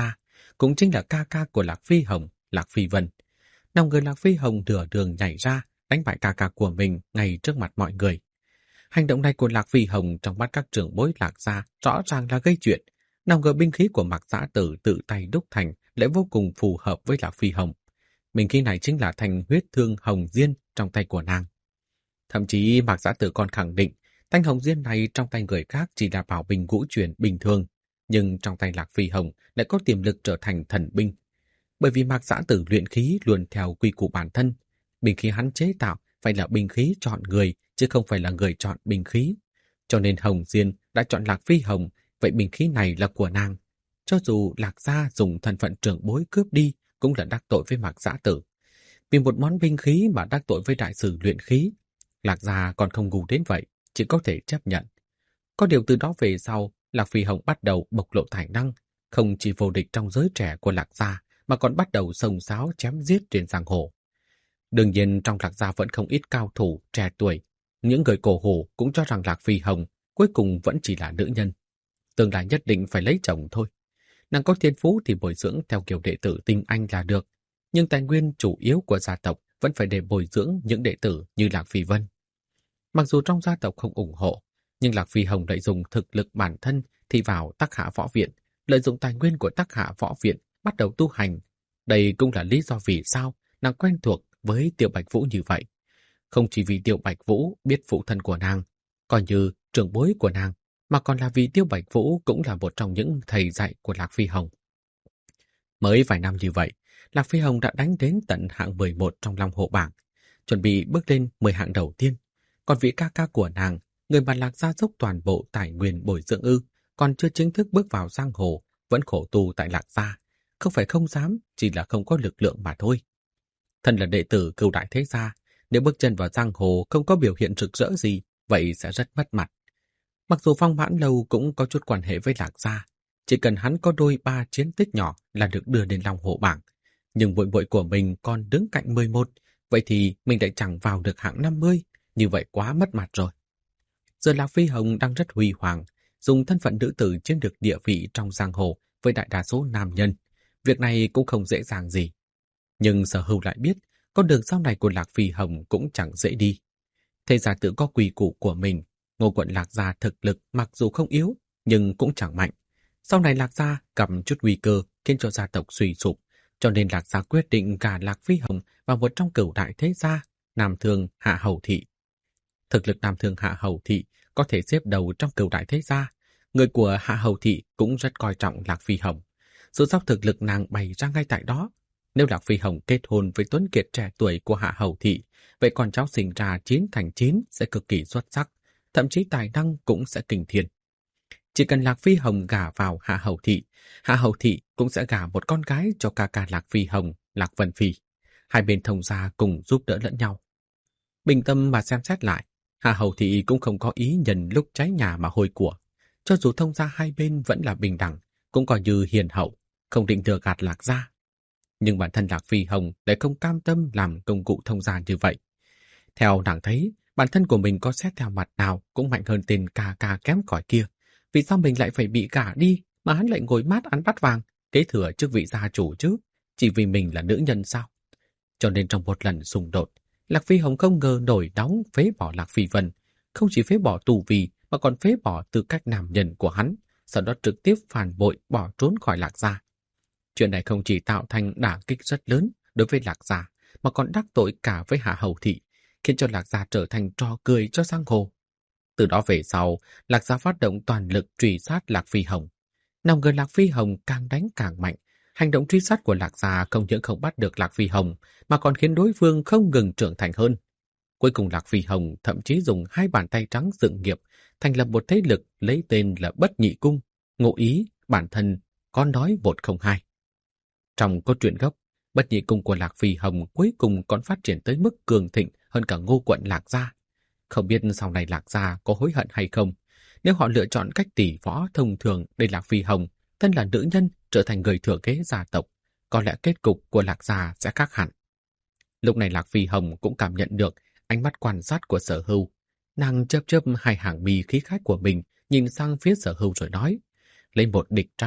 S1: cũng chính là ca ca của Lạc Phi Hồng, Lạc Phi Vân. Năm người Lạc Phi Hồng nửa đường nhảy ra, đánh bại ca ca của mình ngay trước mặt mọi người. Hành động này của Lạc Phi Hồng trong mắt các trưởng bối Lạc gia rõ ràng là gây chuyện. Năm người binh khí của Mạc Giã Tử tự tay đúc thành lại vô cùng phù hợp với Lạc Phi Hồng. Binh khí này chính là thanh huyết thương hồng diên trong tay của nàng. Thậm chí Mạc Giã Tử còn khẳng định thanh hồng diên này trong tay người khác chỉ là bảo binh ngũ chuyển bình thường, nhưng trong tay Lạc Phi Hồng lại có tiềm lực trở thành thần binh. Bởi vì Mạc Giã Tử luyện khí luôn theo quy củ bản thân, binh khí hắn chế tạo phải là binh khí chọn người, chứ không phải là người chọn binh khí. Cho nên Hồng Diên đã chọn Lạc Phi Hồng, vậy binh khí này là của nàng. Cho dù Lạc gia dùng thân phận trưởng bối cướp đi, cũng là đắc tội với Mạc Giã Tử. Vì một món binh khí mà đắc tội với đại sử luyện khí, Lạc gia còn không ngu đến vậy, chỉ có thể chấp nhận. Có điều từ đó về sau, Lạc Phi Hồng bắt đầu bộc lộ tài năng, không chỉ vô địch trong giới trẻ của Lạc gia, mà còn bắt đầu xông xáo chém giết trên giang hồ. Đương nhiên trong Lạc gia vẫn không ít cao thủ trẻ tuổi, những người cổ hủ cũng cho rằng Lạc Phi Hồng cuối cùng vẫn chỉ là nữ nhân. Tương lai nhất định phải lấy chồng thôi. Nàng có thiên phú thì bồi dưỡng theo kiểu đệ tử tinh anh là được, nhưng tài nguyên chủ yếu của gia tộc vẫn phải để bồi dưỡng những đệ tử như Lạc Phi Vân. Mặc dù trong gia tộc không ủng hộ, nhưng Lạc Phi Hồng lợi dụng thực lực bản thân thì vào Tắc Hạ Võ Viện, lợi dụng tài nguyên của Tắc Hạ Võ Viện bắt đầu tu hành. Đây cũng là lý do vì sao nàng quen thuộc với Tiêu Bạch Vũ như vậy. Không chỉ vì Tiêu Bạch Vũ biết phụ thân của nàng, coi như trưởng bối của nàng, mà còn là vì Tiêu Bạch Vũ cũng là một trong những thầy dạy của Lạc Phi Hồng. Mới vài năm như vậy, Lạc Phi Hồng đã đánh đến tận hạng mười một trong Long Hổ bảng, chuẩn bị bước lên mười hạng đầu tiên. Còn vị ca ca của nàng, người mà Lạc gia dốc toàn bộ tài nguyên bồi dưỡng ư, còn chưa chính thức bước vào giang hồ, vẫn khổ tu tại Lạc gia. Không phải không dám, chỉ là không có lực lượng mà thôi. Thân là đệ tử Cửu Đại Thế Gia, nếu bước chân vào giang hồ không có biểu hiện rực rỡ gì, vậy sẽ rất mất mặt. Mặc dù Phong Mãn Lâu cũng có chút quan hệ với Lạc gia, chỉ cần hắn có đôi ba chiến tích nhỏ là được đưa đến Long Hổ bảng. Nhưng muội muội của mình còn đứng cạnh mười một, vậy thì mình lại chẳng vào được hạng năm mươi, như vậy quá mất mặt rồi. Giờ Lạc Phi Hồng đang rất huy hoàng, dùng thân phận nữ tử chiếm được địa vị trong giang hồ với đại đa số nam nhân. Việc này cũng không dễ dàng gì. Nhưng Sở Hưu lại biết, con đường sau này của Lạc Phi Hồng cũng chẳng dễ đi. Thế gia tự có quy củ của mình, Ngô quận Lạc gia thực lực mặc dù không yếu, nhưng cũng chẳng mạnh. Sau này Lạc gia gặp chút nguy cơ khiến cho gia tộc suy sụp, cho nên Lạc gia quyết định gả Lạc Phi Hồng vào một trong Cửu Đại Thế Gia, Nam Thương Hạ Hầu Thị. Thực lực Nam Thương Hạ Hầu Thị có thể xếp đầu trong Cửu Đại Thế Gia. Người của Hạ Hầu Thị cũng rất coi trọng Lạc Phi Hồng. Dù sao thực lực nàng bày ra ngay tại đó. Nếu Lạc Phi Hồng kết hôn với Tuấn Kiệt trẻ tuổi của Hạ Hầu Thị, vậy con cháu sinh ra chín thành chín sẽ cực kỳ xuất sắc, thậm chí tài năng cũng sẽ kinh thiên. Chỉ cần Lạc Phi Hồng gả vào Hạ Hầu Thị, Hạ Hầu Thị cũng sẽ gả một con gái cho ca ca Lạc Phi Hồng, Lạc Vân Phi. Hai bên thông gia cùng giúp đỡ lẫn nhau. Bình tâm mà xem xét lại, Hạ Hầu Thị cũng không có ý nhân lúc cháy nhà mà hôi của. Cho dù thông gia hai bên vẫn là bình đẳng, cũng coi như hiền hậu, không định thừa gạt Lạc gia. Nhưng bản thân Lạc Phi Hồng lại không cam tâm làm công cụ thông gia như vậy. Theo nàng thấy, bản thân của mình có xét theo mặt nào cũng mạnh hơn tên ca ca kém cỏi kia. Vì sao mình lại phải bị gả đi mà hắn lại ngồi mát ăn bát vàng, kế thừa chức vị gia chủ chứ? Chỉ vì mình là nữ nhân sao? Cho nên trong một lần xung đột, Lạc Phi Hồng không ngờ nổi nóng phế bỏ Lạc Phi Vân. Không chỉ phế bỏ tù vì mà còn phế bỏ tư cách nam nhân của hắn, sau đó trực tiếp phản bội bỏ trốn khỏi Lạc gia. Chuyện này không chỉ tạo thành đả kích rất lớn đối với Lạc gia, mà còn đắc tội cả với Hạ Hầu Thị, khiến cho Lạc gia trở thành trò cười cho giang hồ. Từ đó về sau, Lạc gia phát động toàn lực truy sát Lạc Phi Hồng. Năm người Lạc Phi Hồng càng đánh càng mạnh. Hành động truy sát của Lạc gia không những không bắt được Lạc Phi Hồng, mà còn khiến đối phương không ngừng trưởng thành hơn. Cuối cùng Lạc Phi Hồng thậm chí dùng hai bàn tay trắng dựng nghiệp, thành lập một thế lực lấy tên là Bất Nhị Cung, ngụ ý bản thân con nói một không hai. Trong cốt truyện gốc, Bất Nhị Cung của Lạc Phi Hồng cuối cùng còn phát triển tới mức cường thịnh hơn cả Ngô quận Lạc gia. Không biết sau này Lạc gia có hối hận hay không, nếu họ lựa chọn cách tỷ võ thông thường để Lạc Phi Hồng, thân là nữ nhân, trở thành người thừa kế gia tộc, có lẽ kết cục của Lạc gia sẽ khác hẳn. Lúc này Lạc Phi Hồng cũng cảm nhận được ánh mắt quan sát của Sở Hưu. Nàng chớp chớp hai hàng mi khí khái của mình, nhìn sang phía Sở Hưu rồi nói, lấy một địch trăm,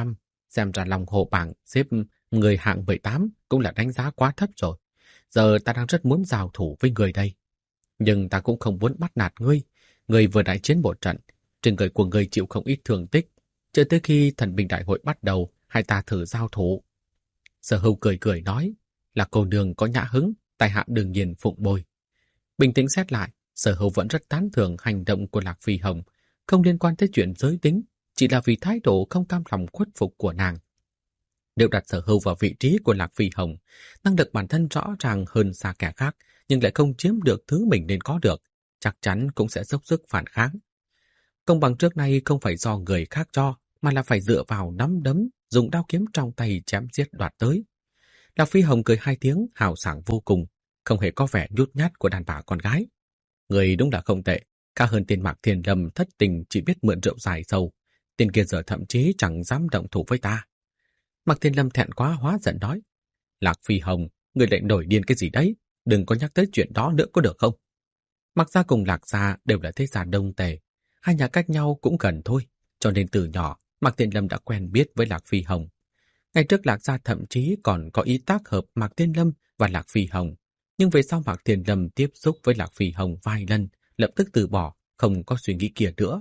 S1: Xem ra lòng hồ bảng xếp người hạng mười tám cũng là đánh giá quá thấp rồi. Giờ ta đang rất muốn giao thủ với người đây. Nhưng ta cũng không muốn bắt nạt ngươi. Ngươi vừa đại chiến một trận, trên người của ngươi chịu không ít thương tích. Chờ tới khi thần binh đại hội bắt đầu, hai ta thử giao thủ. Sở Hưu cười cười nói, là cô nương có nhã hứng, tài hạ đương nhiên phụng bồi. Bình tĩnh xét lại, Sở Hưu vẫn rất tán thưởng hành động của Lạc Phi Hồng, không liên quan tới chuyện giới tính, chỉ là vì thái độ không cam lòng khuất phục của nàng. Nếu đặt Sở Hưu vào vị trí của Lạc Phi Hồng, năng lực bản thân rõ ràng hơn xa kẻ khác, nhưng lại không chiếm được thứ mình nên có được, chắc chắn cũng sẽ dốc sức phản kháng. Công bằng trước nay không phải do người khác cho, mà là phải dựa vào nắm đấm, dùng đao kiếm trong tay chém giết đoạt tới. Lạc Phi Hồng cười hai tiếng, hào sảng vô cùng, không hề có vẻ nhút nhát của đàn bà con gái. Người đúng là không tệ, khá hơn tiền Mạc Thiên Lâm thất tình chỉ biết mượn rượu dài sâu. Tiền kia giờ thậm chí chẳng dám động thủ với ta. Mạc Thiên Lâm thẹn quá hóa giận nói, Lạc Phi Hồng, người lại nổi điên cái gì đấy, đừng có nhắc tới chuyện đó nữa có được không? Mạc gia cùng Lạc gia đều là thế gia đông tề, hai nhà cách nhau cũng gần thôi, cho nên từ nhỏ Mạc Thiên Lâm đã quen biết với Lạc Phi Hồng. Ngày trước Lạc gia thậm chí còn có ý tác hợp Mạc Thiên Lâm và Lạc Phi Hồng, nhưng về sau Mạc Thiên Lâm tiếp xúc với Lạc Phi Hồng vài lần, lập tức từ bỏ, không có suy nghĩ kia nữa.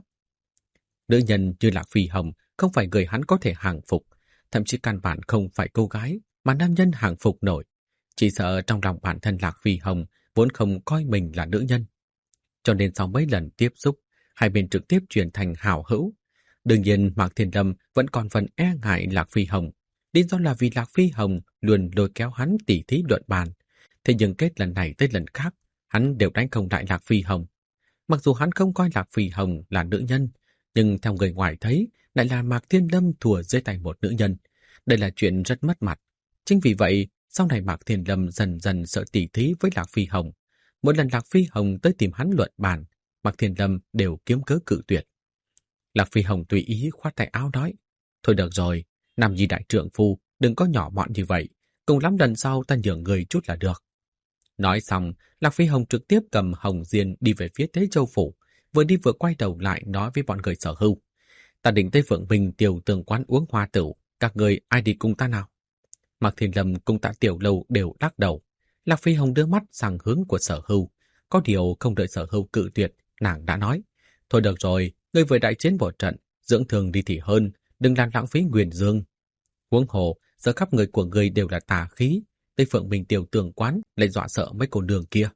S1: Nữ nhân như Lạc Phi Hồng không phải người hắn có thể hàng phục, thậm chí căn bản không phải cô gái mà nam nhân hàng phục nổi. Chỉ sợ trong lòng bản thân Lạc Phi Hồng vốn không coi mình là nữ nhân. Cho nên sau mấy lần tiếp xúc, hai bên trực tiếp chuyển thành hảo hữu. Đương nhiên Mạc Thiên Lâm vẫn còn phần e ngại Lạc Phi Hồng. Lý do là vì Lạc Phi Hồng luôn lôi kéo hắn tỉ thí luận bàn. Thế nhưng kết lần này tới lần khác, hắn đều đánh không lại Lạc Phi Hồng. Mặc dù hắn không coi Lạc Phi Hồng là nữ nhân, nhưng theo người ngoài thấy lại là Mạc Thiên Lâm thua dưới tay một nữ nhân. Đây là chuyện rất mất mặt. Chính vì vậy, sau này Mạc Thiên Lâm dần dần sợ tỉ thí với Lạc Phi Hồng. Mỗi lần Lạc Phi Hồng tới tìm hắn luận bàn, Mạc Thiên Lâm đều kiếm cớ cự tuyệt. Lạc Phi Hồng tùy ý khoát tay áo nói, thôi được rồi, nam nhi đại trượng phu, đừng có nhỏ mọn như vậy, cùng lắm lần sau ta nhường người chút là được. Nói xong, Lạc Phi Hồng trực tiếp cầm hồng diên đi về phía Tế Châu Phủ, vừa đi vừa quay đầu lại nói với bọn người Sở Hưu. Ta định tới Phượng Bình Tiểu Tường quán uống hoa tửu, các người ai đi cùng ta nào? Mạc Thiên Lâm cùng Tạ Tiểu Lâu đều lắc đầu. Lạc Phi Hồng đưa mắt sang hướng của Sở Hưu, có điều không đợi Sở Hưu cự tuyệt, nàng đã nói, thôi được rồi, ngươi vừa đại chiến một trận, dưỡng thương đi thì hơn, đừng làm lãng phí nguyên dương. Huống hồ, giờ khắp người của ngươi đều là tà khí, tới Phượng Bình Tiểu Tường quán lại dọa sợ mấy cô nương kia.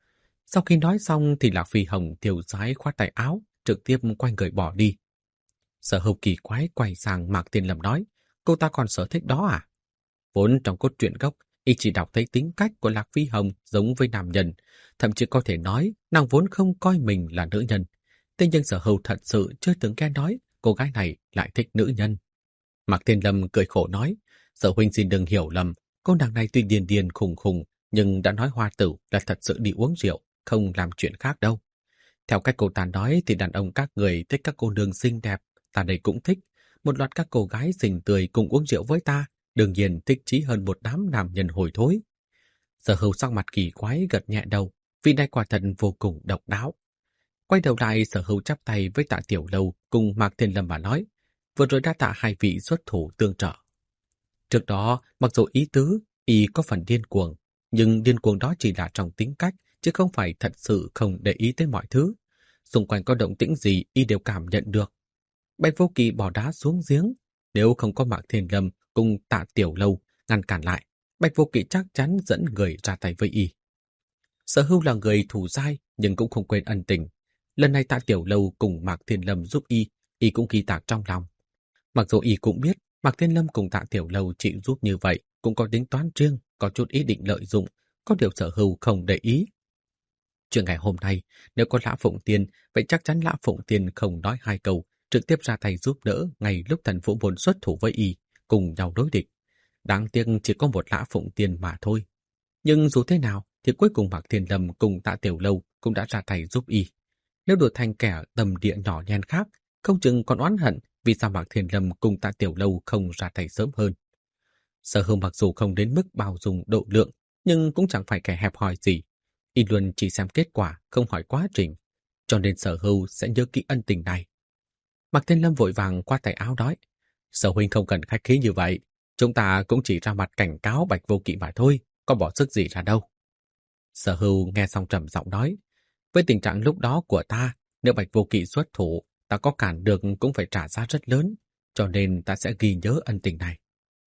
S1: Sau khi nói xong thì Lạc Phi Hồng tiêu sái khoát tay áo, trực tiếp quay người bỏ đi. Sở Hưu kỳ quái quay sang Mạc Thiên Lâm nói, cô ta còn sở thích đó à? Vốn trong cốt truyện gốc, y chỉ đọc thấy tính cách của Lạc Phi Hồng giống với nam nhân, thậm chí có thể nói nàng vốn không coi mình là nữ nhân. Thế nhưng Sở Hưu thật sự chưa từng nghe nói cô gái này lại thích nữ nhân. Mạc Thiên Lâm cười khổ nói, Sở huynh xin đừng hiểu lầm, cô nàng này tuy điên điên khùng khùng, nhưng đã nói hoa tử là thật sự đi uống rượu, không làm chuyện khác đâu. Theo cách cô ta nói thì đàn ông các người thích các cô nương xinh đẹp, ta đây cũng thích. Một loạt các cô gái xinh tươi cùng uống rượu với ta, đương nhiên thích chí hơn một đám nam nhân hồi thối. Sở Hưu sắc mặt kỳ quái gật nhẹ đầu, vì này quả thật vô cùng độc đáo. Quay đầu lại, Sở Hưu chắp tay với Tạ Tiểu Lâu cùng Mạc Thiên Lâm và nói, vừa rồi đã tạ hai vị xuất thủ tương trợ. Trước đó, mặc dù ý tứ, y có phần điên cuồng, nhưng điên cuồng đó chỉ là trong tính cách, chứ không phải thật sự không để ý tới mọi thứ. Xung quanh có động tĩnh gì y đều cảm nhận được. Bạch Vô Kỳ bỏ đá xuống giếng, nếu không có Mạc Thiên Lâm cùng Tạ Tiểu Lâu ngăn cản lại, Bạch Vô Kỵ chắc chắn dẫn người ra tay với y. Sở Hưu là người thủ dai nhưng cũng không quên ân tình. Lần này Tạ Tiểu Lâu cùng Mạc Thiên Lâm giúp y, y cũng ghi tạc trong lòng. Mặc dù y cũng biết Mạc Thiên Lâm cùng Tạ Tiểu Lâu chịu giúp như vậy cũng có tính toán riêng, có chút ý định lợi dụng, có điều Sở Hưu không để ý. Chuyện ngày hôm nay, nếu có Lã Phụng Tiên, vậy chắc chắn Lã Phụng Tiên không nói hai câu, trực tiếp ra tay giúp đỡ ngay lúc Thần Vũ Môn xuất thủ với y, cùng nhau đối địch. Đáng tiếc chỉ có một Lã Phụng Tiên mà thôi. Nhưng dù thế nào thì cuối cùng Mạc Thiên Lâm cùng Tạ Tiểu Lâu cũng đã ra tay giúp y. Nếu đổi thành kẻ tầm địa nhỏ nhen khác, không chừng còn oán hận vì sao Mạc Thiên Lâm cùng Tạ Tiểu Lâu không ra tay sớm hơn. Sở Hưu mặc dù không đến mức bao dung độ lượng, nhưng cũng chẳng phải kẻ hẹp hòi gì. Y luôn chỉ xem kết quả, không hỏi quá trình, cho nên Sở Hưu sẽ nhớ kỹ ân tình này. Mạc Thiên Lâm vội vàng qua tay áo nói, Sở huynh không cần khách khí như vậy. Chúng ta cũng chỉ ra mặt cảnh cáo Bạch Vô Kỵ mà thôi, có bỏ sức gì ra đâu. Sở Hưu nghe xong trầm giọng nói, với tình trạng lúc đó của ta, nếu Bạch Vô Kỵ xuất thủ, ta có cản được cũng phải trả giá rất lớn, cho nên ta sẽ ghi nhớ ân tình này.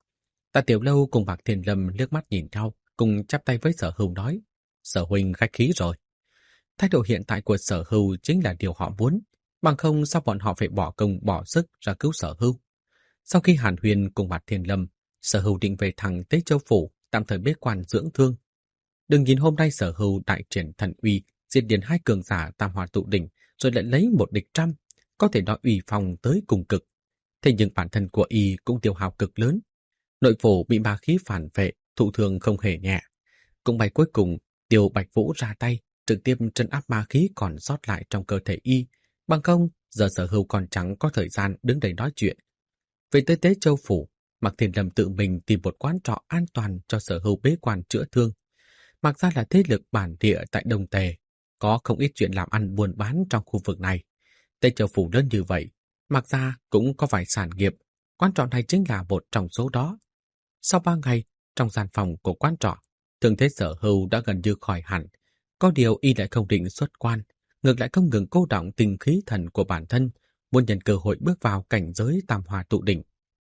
S1: Tạ Tiểu Lâu cùng Mạc Thiên Lâm liếc mắt nhìn nhau, cùng chắp tay với Sở Hưu nói, Sở huynh khách khí rồi. Thái độ hiện tại của Sở Hưu chính là điều họ muốn, bằng không sao bọn họ phải bỏ công bỏ sức ra cứu Sở Hưu. Sau khi hàn huyên cùng Mạc Thiên Lâm, Sở Hưu định về thẳng Tế Châu Phủ, tạm thời bế quan dưỡng thương. Đừng nhìn hôm nay Sở Hưu đại triển thần uy, diệt điền hai cường giả tam hòa tụ đỉnh, rồi lại lấy một địch trăm, có thể nói uy phong tới cùng cực. Thế nhưng bản thân của y cũng tiêu hao cực lớn. Nội phủ bị ma khí phản vệ, thụ thương không hề nhẹ. Cũng may cuối cùng, Tiêu Bạch Vũ ra tay, trực tiếp trấn áp ma khí còn sót lại trong cơ thể y. Bằng không, giờ Sở Hưu còn chẳng có thời gian đứng đây nói chuyện. Về tới Tế Châu Phủ, Mạc Thiên Lâm tự mình tìm một quán trọ an toàn cho Sở Hưu bế quan chữa thương. Mạc gia là thế lực bản địa tại Đông Tề, có không ít chuyện làm ăn buôn bán trong khu vực này. Tế Châu Phủ lớn như vậy, Mạc gia cũng có vài sản nghiệp, quán trọ này chính là một trong số đó. Sau ba ngày, trong gian phòng của quán trọ, thương thế Sở Hưu đã gần như khỏi hẳn. Có điều y lại không định xuất quan, ngược lại không ngừng cô đọng tinh khí thần của bản thân, muốn nhận cơ hội bước vào cảnh giới tam hòa tụ đỉnh.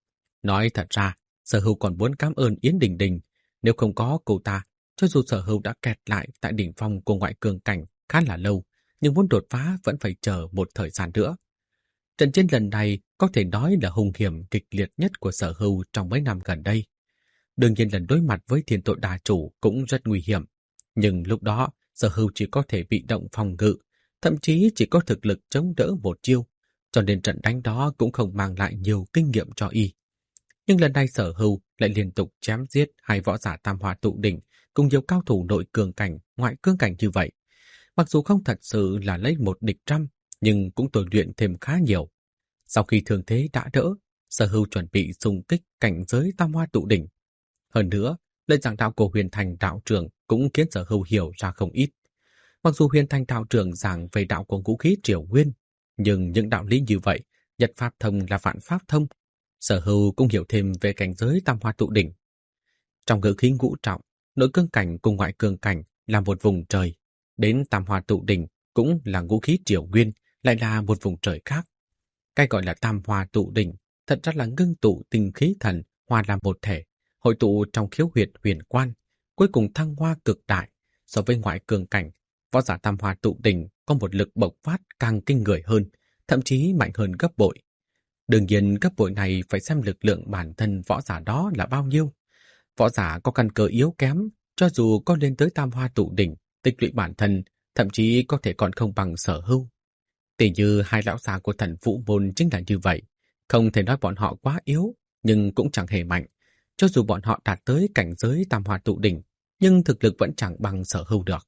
S1: Nói thật ra, Sở Hưu còn muốn cảm ơn Yến Đình Đình, nếu không có cô ta, cho dù Sở Hưu đã kẹt lại tại đỉnh phong của ngoại cường cảnh khá là lâu, nhưng muốn đột phá vẫn phải chờ một thời gian nữa. Trận chiến lần này có thể nói là hung hiểm kịch liệt nhất của Sở Hưu trong mấy năm gần đây. Đương nhiên lần đối mặt với Thiên Tội Đà Chủ cũng rất nguy hiểm, nhưng lúc đó Sở Hưu chỉ có thể bị động phòng ngự, thậm chí chỉ có thực lực chống đỡ một chiêu, cho nên trận đánh đó cũng không mang lại nhiều kinh nghiệm cho y. Nhưng lần này Sở Hưu lại liên tục chém giết hai võ giả tam hòa tụ đỉnh cùng nhiều cao thủ nội cường cảnh, ngoại cường cảnh như vậy. Mặc dù không thật sự là lấy một địch trăm, nhưng cũng tôi luyện thêm khá nhiều. Sau khi thương thế đã đỡ, Sở Hưu chuẩn bị xung kích cảnh giới tam hoa tụ đỉnh. Hơn nữa, lời giảng đạo của Huyền Thành đạo trưởng cũng khiến Sở Hưu hiểu ra không ít. Mặc dù Huyền Thành đạo trưởng giảng về đạo của ngũ khí triều nguyên, nhưng những đạo lý như vậy, nhật pháp thông là vạn pháp thông. Sở Hưu cũng hiểu thêm về cảnh giới tam hoa tụ đỉnh. Trong ngữ khí ngũ trọng, nội cương cảnh cùng ngoại cương cảnh là một vùng trời, đến tam hoa tụ đỉnh cũng là ngũ khí triều nguyên, lại là một vùng trời khác. Cái gọi là tam hoa tụ đỉnh thật ra là ngưng tụ tinh khí thần hòa làm một thể, hội tụ trong khiếu huyệt huyền quan, cuối cùng thăng hoa cực đại. So với ngoại cường cảnh, võ giả tam hoa tụ đỉnh có một lực bộc phát càng kinh người hơn, thậm chí mạnh hơn gấp bội. Đương nhiên gấp bội này phải xem lực lượng bản thân võ giả đó là bao nhiêu. Võ giả có căn cơ yếu kém, cho dù có lên tới tam hoa tụ đỉnh, tích lũy bản thân, thậm chí có thể còn không bằng Sở Hưu. Tỷ như hai lão già của Thần Vũ Môn chính là như vậy. Không thể nói bọn họ quá yếu, nhưng cũng chẳng hề mạnh. Cho dù bọn họ đạt tới cảnh giới tam hoa tụ đỉnh, nhưng thực lực vẫn chẳng bằng Sở Hưu được.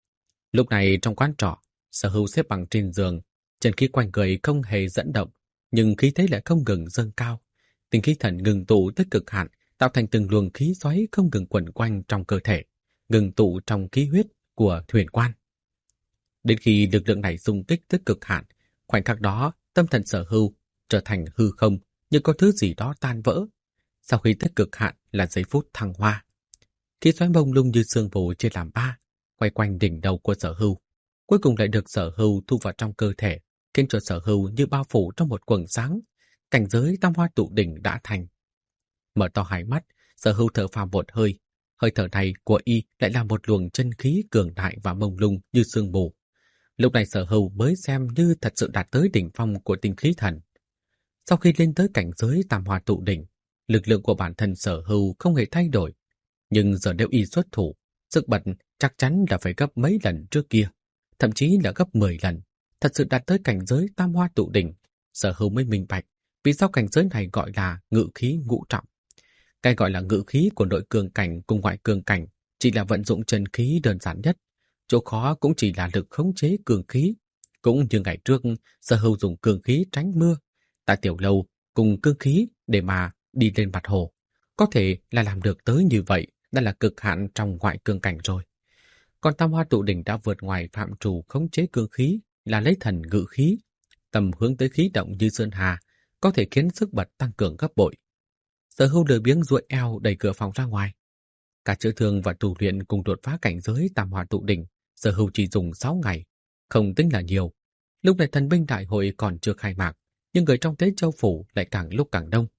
S1: Lúc này trong quán trọ, Sở Hưu xếp bằng trên giường, chân khí quanh người không hề dẫn động, nhưng khí thế lại không ngừng dâng cao. Tinh khí thần ngừng tụ tới cực hạn, tạo thành từng luồng khí xoáy không ngừng quẩn quanh trong cơ thể, ngừng tụ trong khí huyết của Huyền Quan. Đến khi lực lượng này xung kích tới cực hạn, khoảnh khắc đó, tâm thần Sở Hưu trở thành hư không, như có thứ gì đó tan vỡ. Sau khi tới cực hạn là giây phút thăng hoa. Khí xoáy mông lung như sương mù chia làm ba, quay quanh đỉnh đầu của Sở Hưu, cuối cùng lại được Sở Hưu thu vào trong cơ thể, khiến cho Sở Hưu như bao phủ trong một quầng sáng. Cảnh giới tam hoa tụ đỉnh đã thành. Mở to hai mắt, Sở Hưu thở phào một hơi. Hơi thở này của y lại là một luồng chân khí cường đại và mông lung như sương mù. Lúc này Sở Hưu mới xem như thật sự đạt tới đỉnh phong của tinh khí thần. Sau khi lên tới cảnh giới tam hoa tụ đỉnh, lực lượng của bản thân Sở Hưu không hề thay đổi. Nhưng giờ nếu y xuất thủ, sức bật chắc chắn là phải gấp mấy lần trước kia, thậm chí là gấp mười lần. Thật sự đạt tới cảnh giới tam hoa tụ đỉnh, Sở Hưu mới minh bạch vì sao cảnh giới này gọi là ngự khí ngũ trọng. Cái gọi là ngự khí của nội cường cảnh cùng ngoại cường cảnh chỉ là vận dụng chân khí đơn giản nhất. Chỗ khó cũng chỉ là lực khống chế cường khí. Cũng như ngày trước, Sở Hưu dùng cường khí tránh mưa, tại Tiểu Lâu cùng cương khí để mà đi lên mặt hồ. Có thể là làm được tới như vậy, đã là cực hạn trong ngoại cường cảnh rồi. Còn tam hoa tụ đỉnh đã vượt ngoài phạm trù khống chế cương khí, là lấy thần ngự khí, tầm hướng tới khí động như sơn hà, có thể khiến sức bật tăng cường gấp bội. Sở Hưu lười biếng duỗi eo đẩy cửa phòng ra ngoài. Cả chữa thương và tu luyện cùng đột phá cảnh giới tam hoa tụ đỉnh, Sở Hưu chỉ dùng sáu ngày, không tính là nhiều. Lúc này thần binh đại hội còn chưa khai mạc, nhưng người trong Tế Châu phủ lại càng lúc càng đông.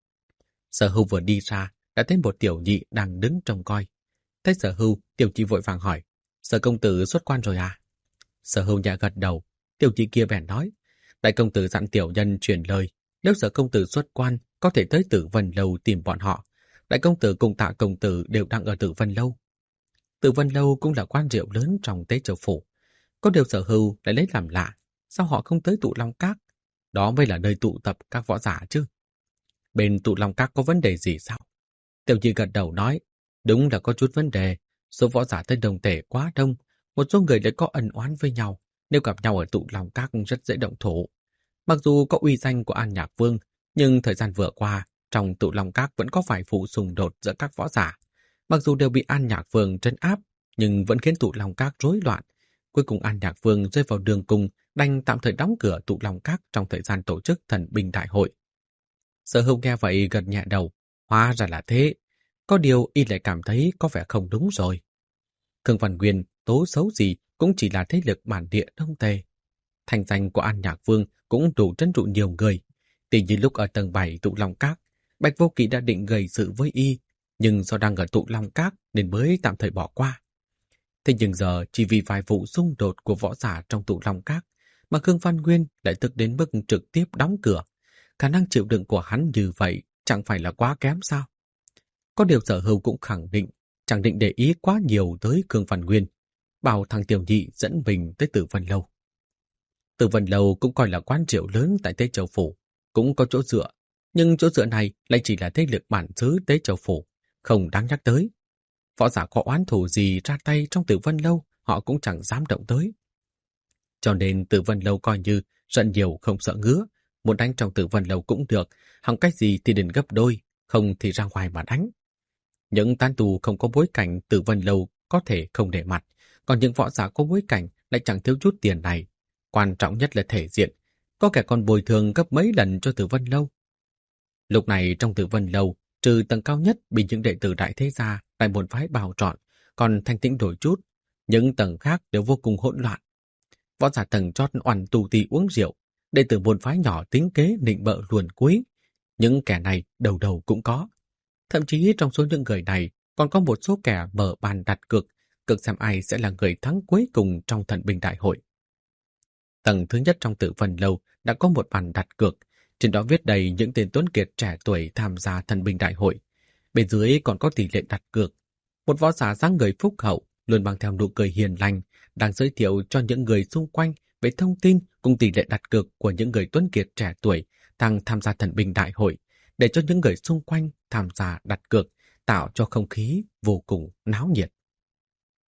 S1: Sở Hưu vừa đi ra, đã thấy một tiểu nhị đang đứng trông coi. Thấy Sở Hưu, tiểu nhị vội vàng hỏi: Sở công tử xuất quan rồi à? Sở Hưu nhẹ gật đầu. Tiểu nhị kia bèn nói: Đại công tử dặn tiểu nhân truyền lời, nếu Sở công tử xuất quan, có thể tới Tử Vân Lâu tìm bọn họ. Đại công tử cùng Tạ công tử đều đang ở Tử Vân Lâu. Tử Vân Lâu cũng là quan rượu lớn trong Tế Châu phủ. Có điều Sở Hưu lại lấy làm lạ, sao họ không tới Tụ Long Các? Đó mới là nơi tụ tập các võ giả chứ. Bên Tụ Long Các có vấn đề gì sao? Tiểu nhị gật đầu nói: Đúng là có chút vấn đề. Số võ giả tới đồng thể quá đông, một số người lại có ân oán với nhau. Nếu gặp nhau ở Tụ Long Các rất dễ động thủ. Mặc dù có uy danh của An Nhạc Vương, nhưng thời gian vừa qua, trong Tụ Long Các vẫn có vài vụ xung đột giữa các võ giả. Mặc dù đều bị An Nhạc Vương trấn áp, nhưng vẫn khiến Tụ Long Các rối loạn. Cuối cùng An Nhạc Vương rơi vào đường cùng, đành tạm thời đóng cửa Tụ Long Các trong thời gian tổ chức thần binh đại hội. Sở Hưu nghe vậy gật nhẹ đầu, hóa ra là thế. Có điều y lại cảm thấy có vẻ không đúng rồi. Khương Văn Nguyên tố xấu gì cũng chỉ là thế lực bản địa đông tề. Thành danh của An Nhạc Vương cũng đủ trấn trụ nhiều người. Tuy như lúc ở tầng bảy Tụ Long Các, Bạch Vô Kỵ đã định gây sự với y, nhưng do đang ở Tụ Long Các nên mới tạm thời bỏ qua. Thế nhưng giờ chỉ vì vài vụ xung đột của võ giả trong Tụ Long Các mà Khương Văn Nguyên lại tức đến mức trực tiếp đóng cửa. Khả năng chịu đựng của hắn như vậy chẳng phải là quá kém sao? Có điều Sở Hưu cũng khẳng định chẳng định để ý quá nhiều tới Khương Văn Nguyên, bảo thằng tiểu nhị dẫn mình tới Tử Vân Lâu. Tử Vân Lâu cũng coi là quán rượu lớn tại Tế Châu phủ, cũng có chỗ dựa, nhưng chỗ dựa này lại chỉ là thế lực bản xứ Tế Châu phủ, không đáng nhắc tới. Võ giả có oán thù gì ra tay trong Tử Vân Lâu, họ cũng chẳng dám động tới. Cho nên Tử Vân Lâu coi như giận nhiều không sợ ngứa, muốn đánh trong Tử Vân Lâu cũng được, hỏng cách gì thì đền gấp đôi, không thì ra ngoài mà đánh. Những tán tù không có bối cảnh Tử Vân Lâu có thể không để mặt, còn những võ giả có bối cảnh lại chẳng thiếu chút tiền này. Quan trọng nhất là thể diện, có kẻ còn bồi thường gấp mấy lần cho Tử Vân Lâu. Lúc này trong Tử Vân Lâu, trừ tầng cao nhất bị những đệ tử đại thế gia, đại môn phái bào trọn, còn thanh tĩnh đổi chút, những tầng khác đều vô cùng hỗn loạn. Võ giả tầng chót oằn tù tì uống rượu, đệ tử môn phái nhỏ tính kế nịnh bợ luồn cuối. Những kẻ này đầu đầu cũng có. Thậm chí trong số những người này còn có một số kẻ mở bàn đặt cược, cực xem ai sẽ là người thắng cuối cùng trong thần binh đại hội. Tầng thứ nhất trong Tử Vân Lâu đã có một bàn đặt cược, trên đó viết đầy những tên tuấn kiệt trẻ tuổi tham gia thần binh đại hội. Bên dưới còn có tỷ lệ đặt cược. Một võ giả dáng người phúc hậu, luôn mang theo nụ cười hiền lành, đang giới thiệu cho những người xung quanh về thông tin cùng tỷ lệ đặt cược của những người tuấn kiệt trẻ tuổi đang tham gia thần binh đại hội, để cho những người xung quanh tham gia đặt cược, tạo cho không khí vô cùng náo nhiệt.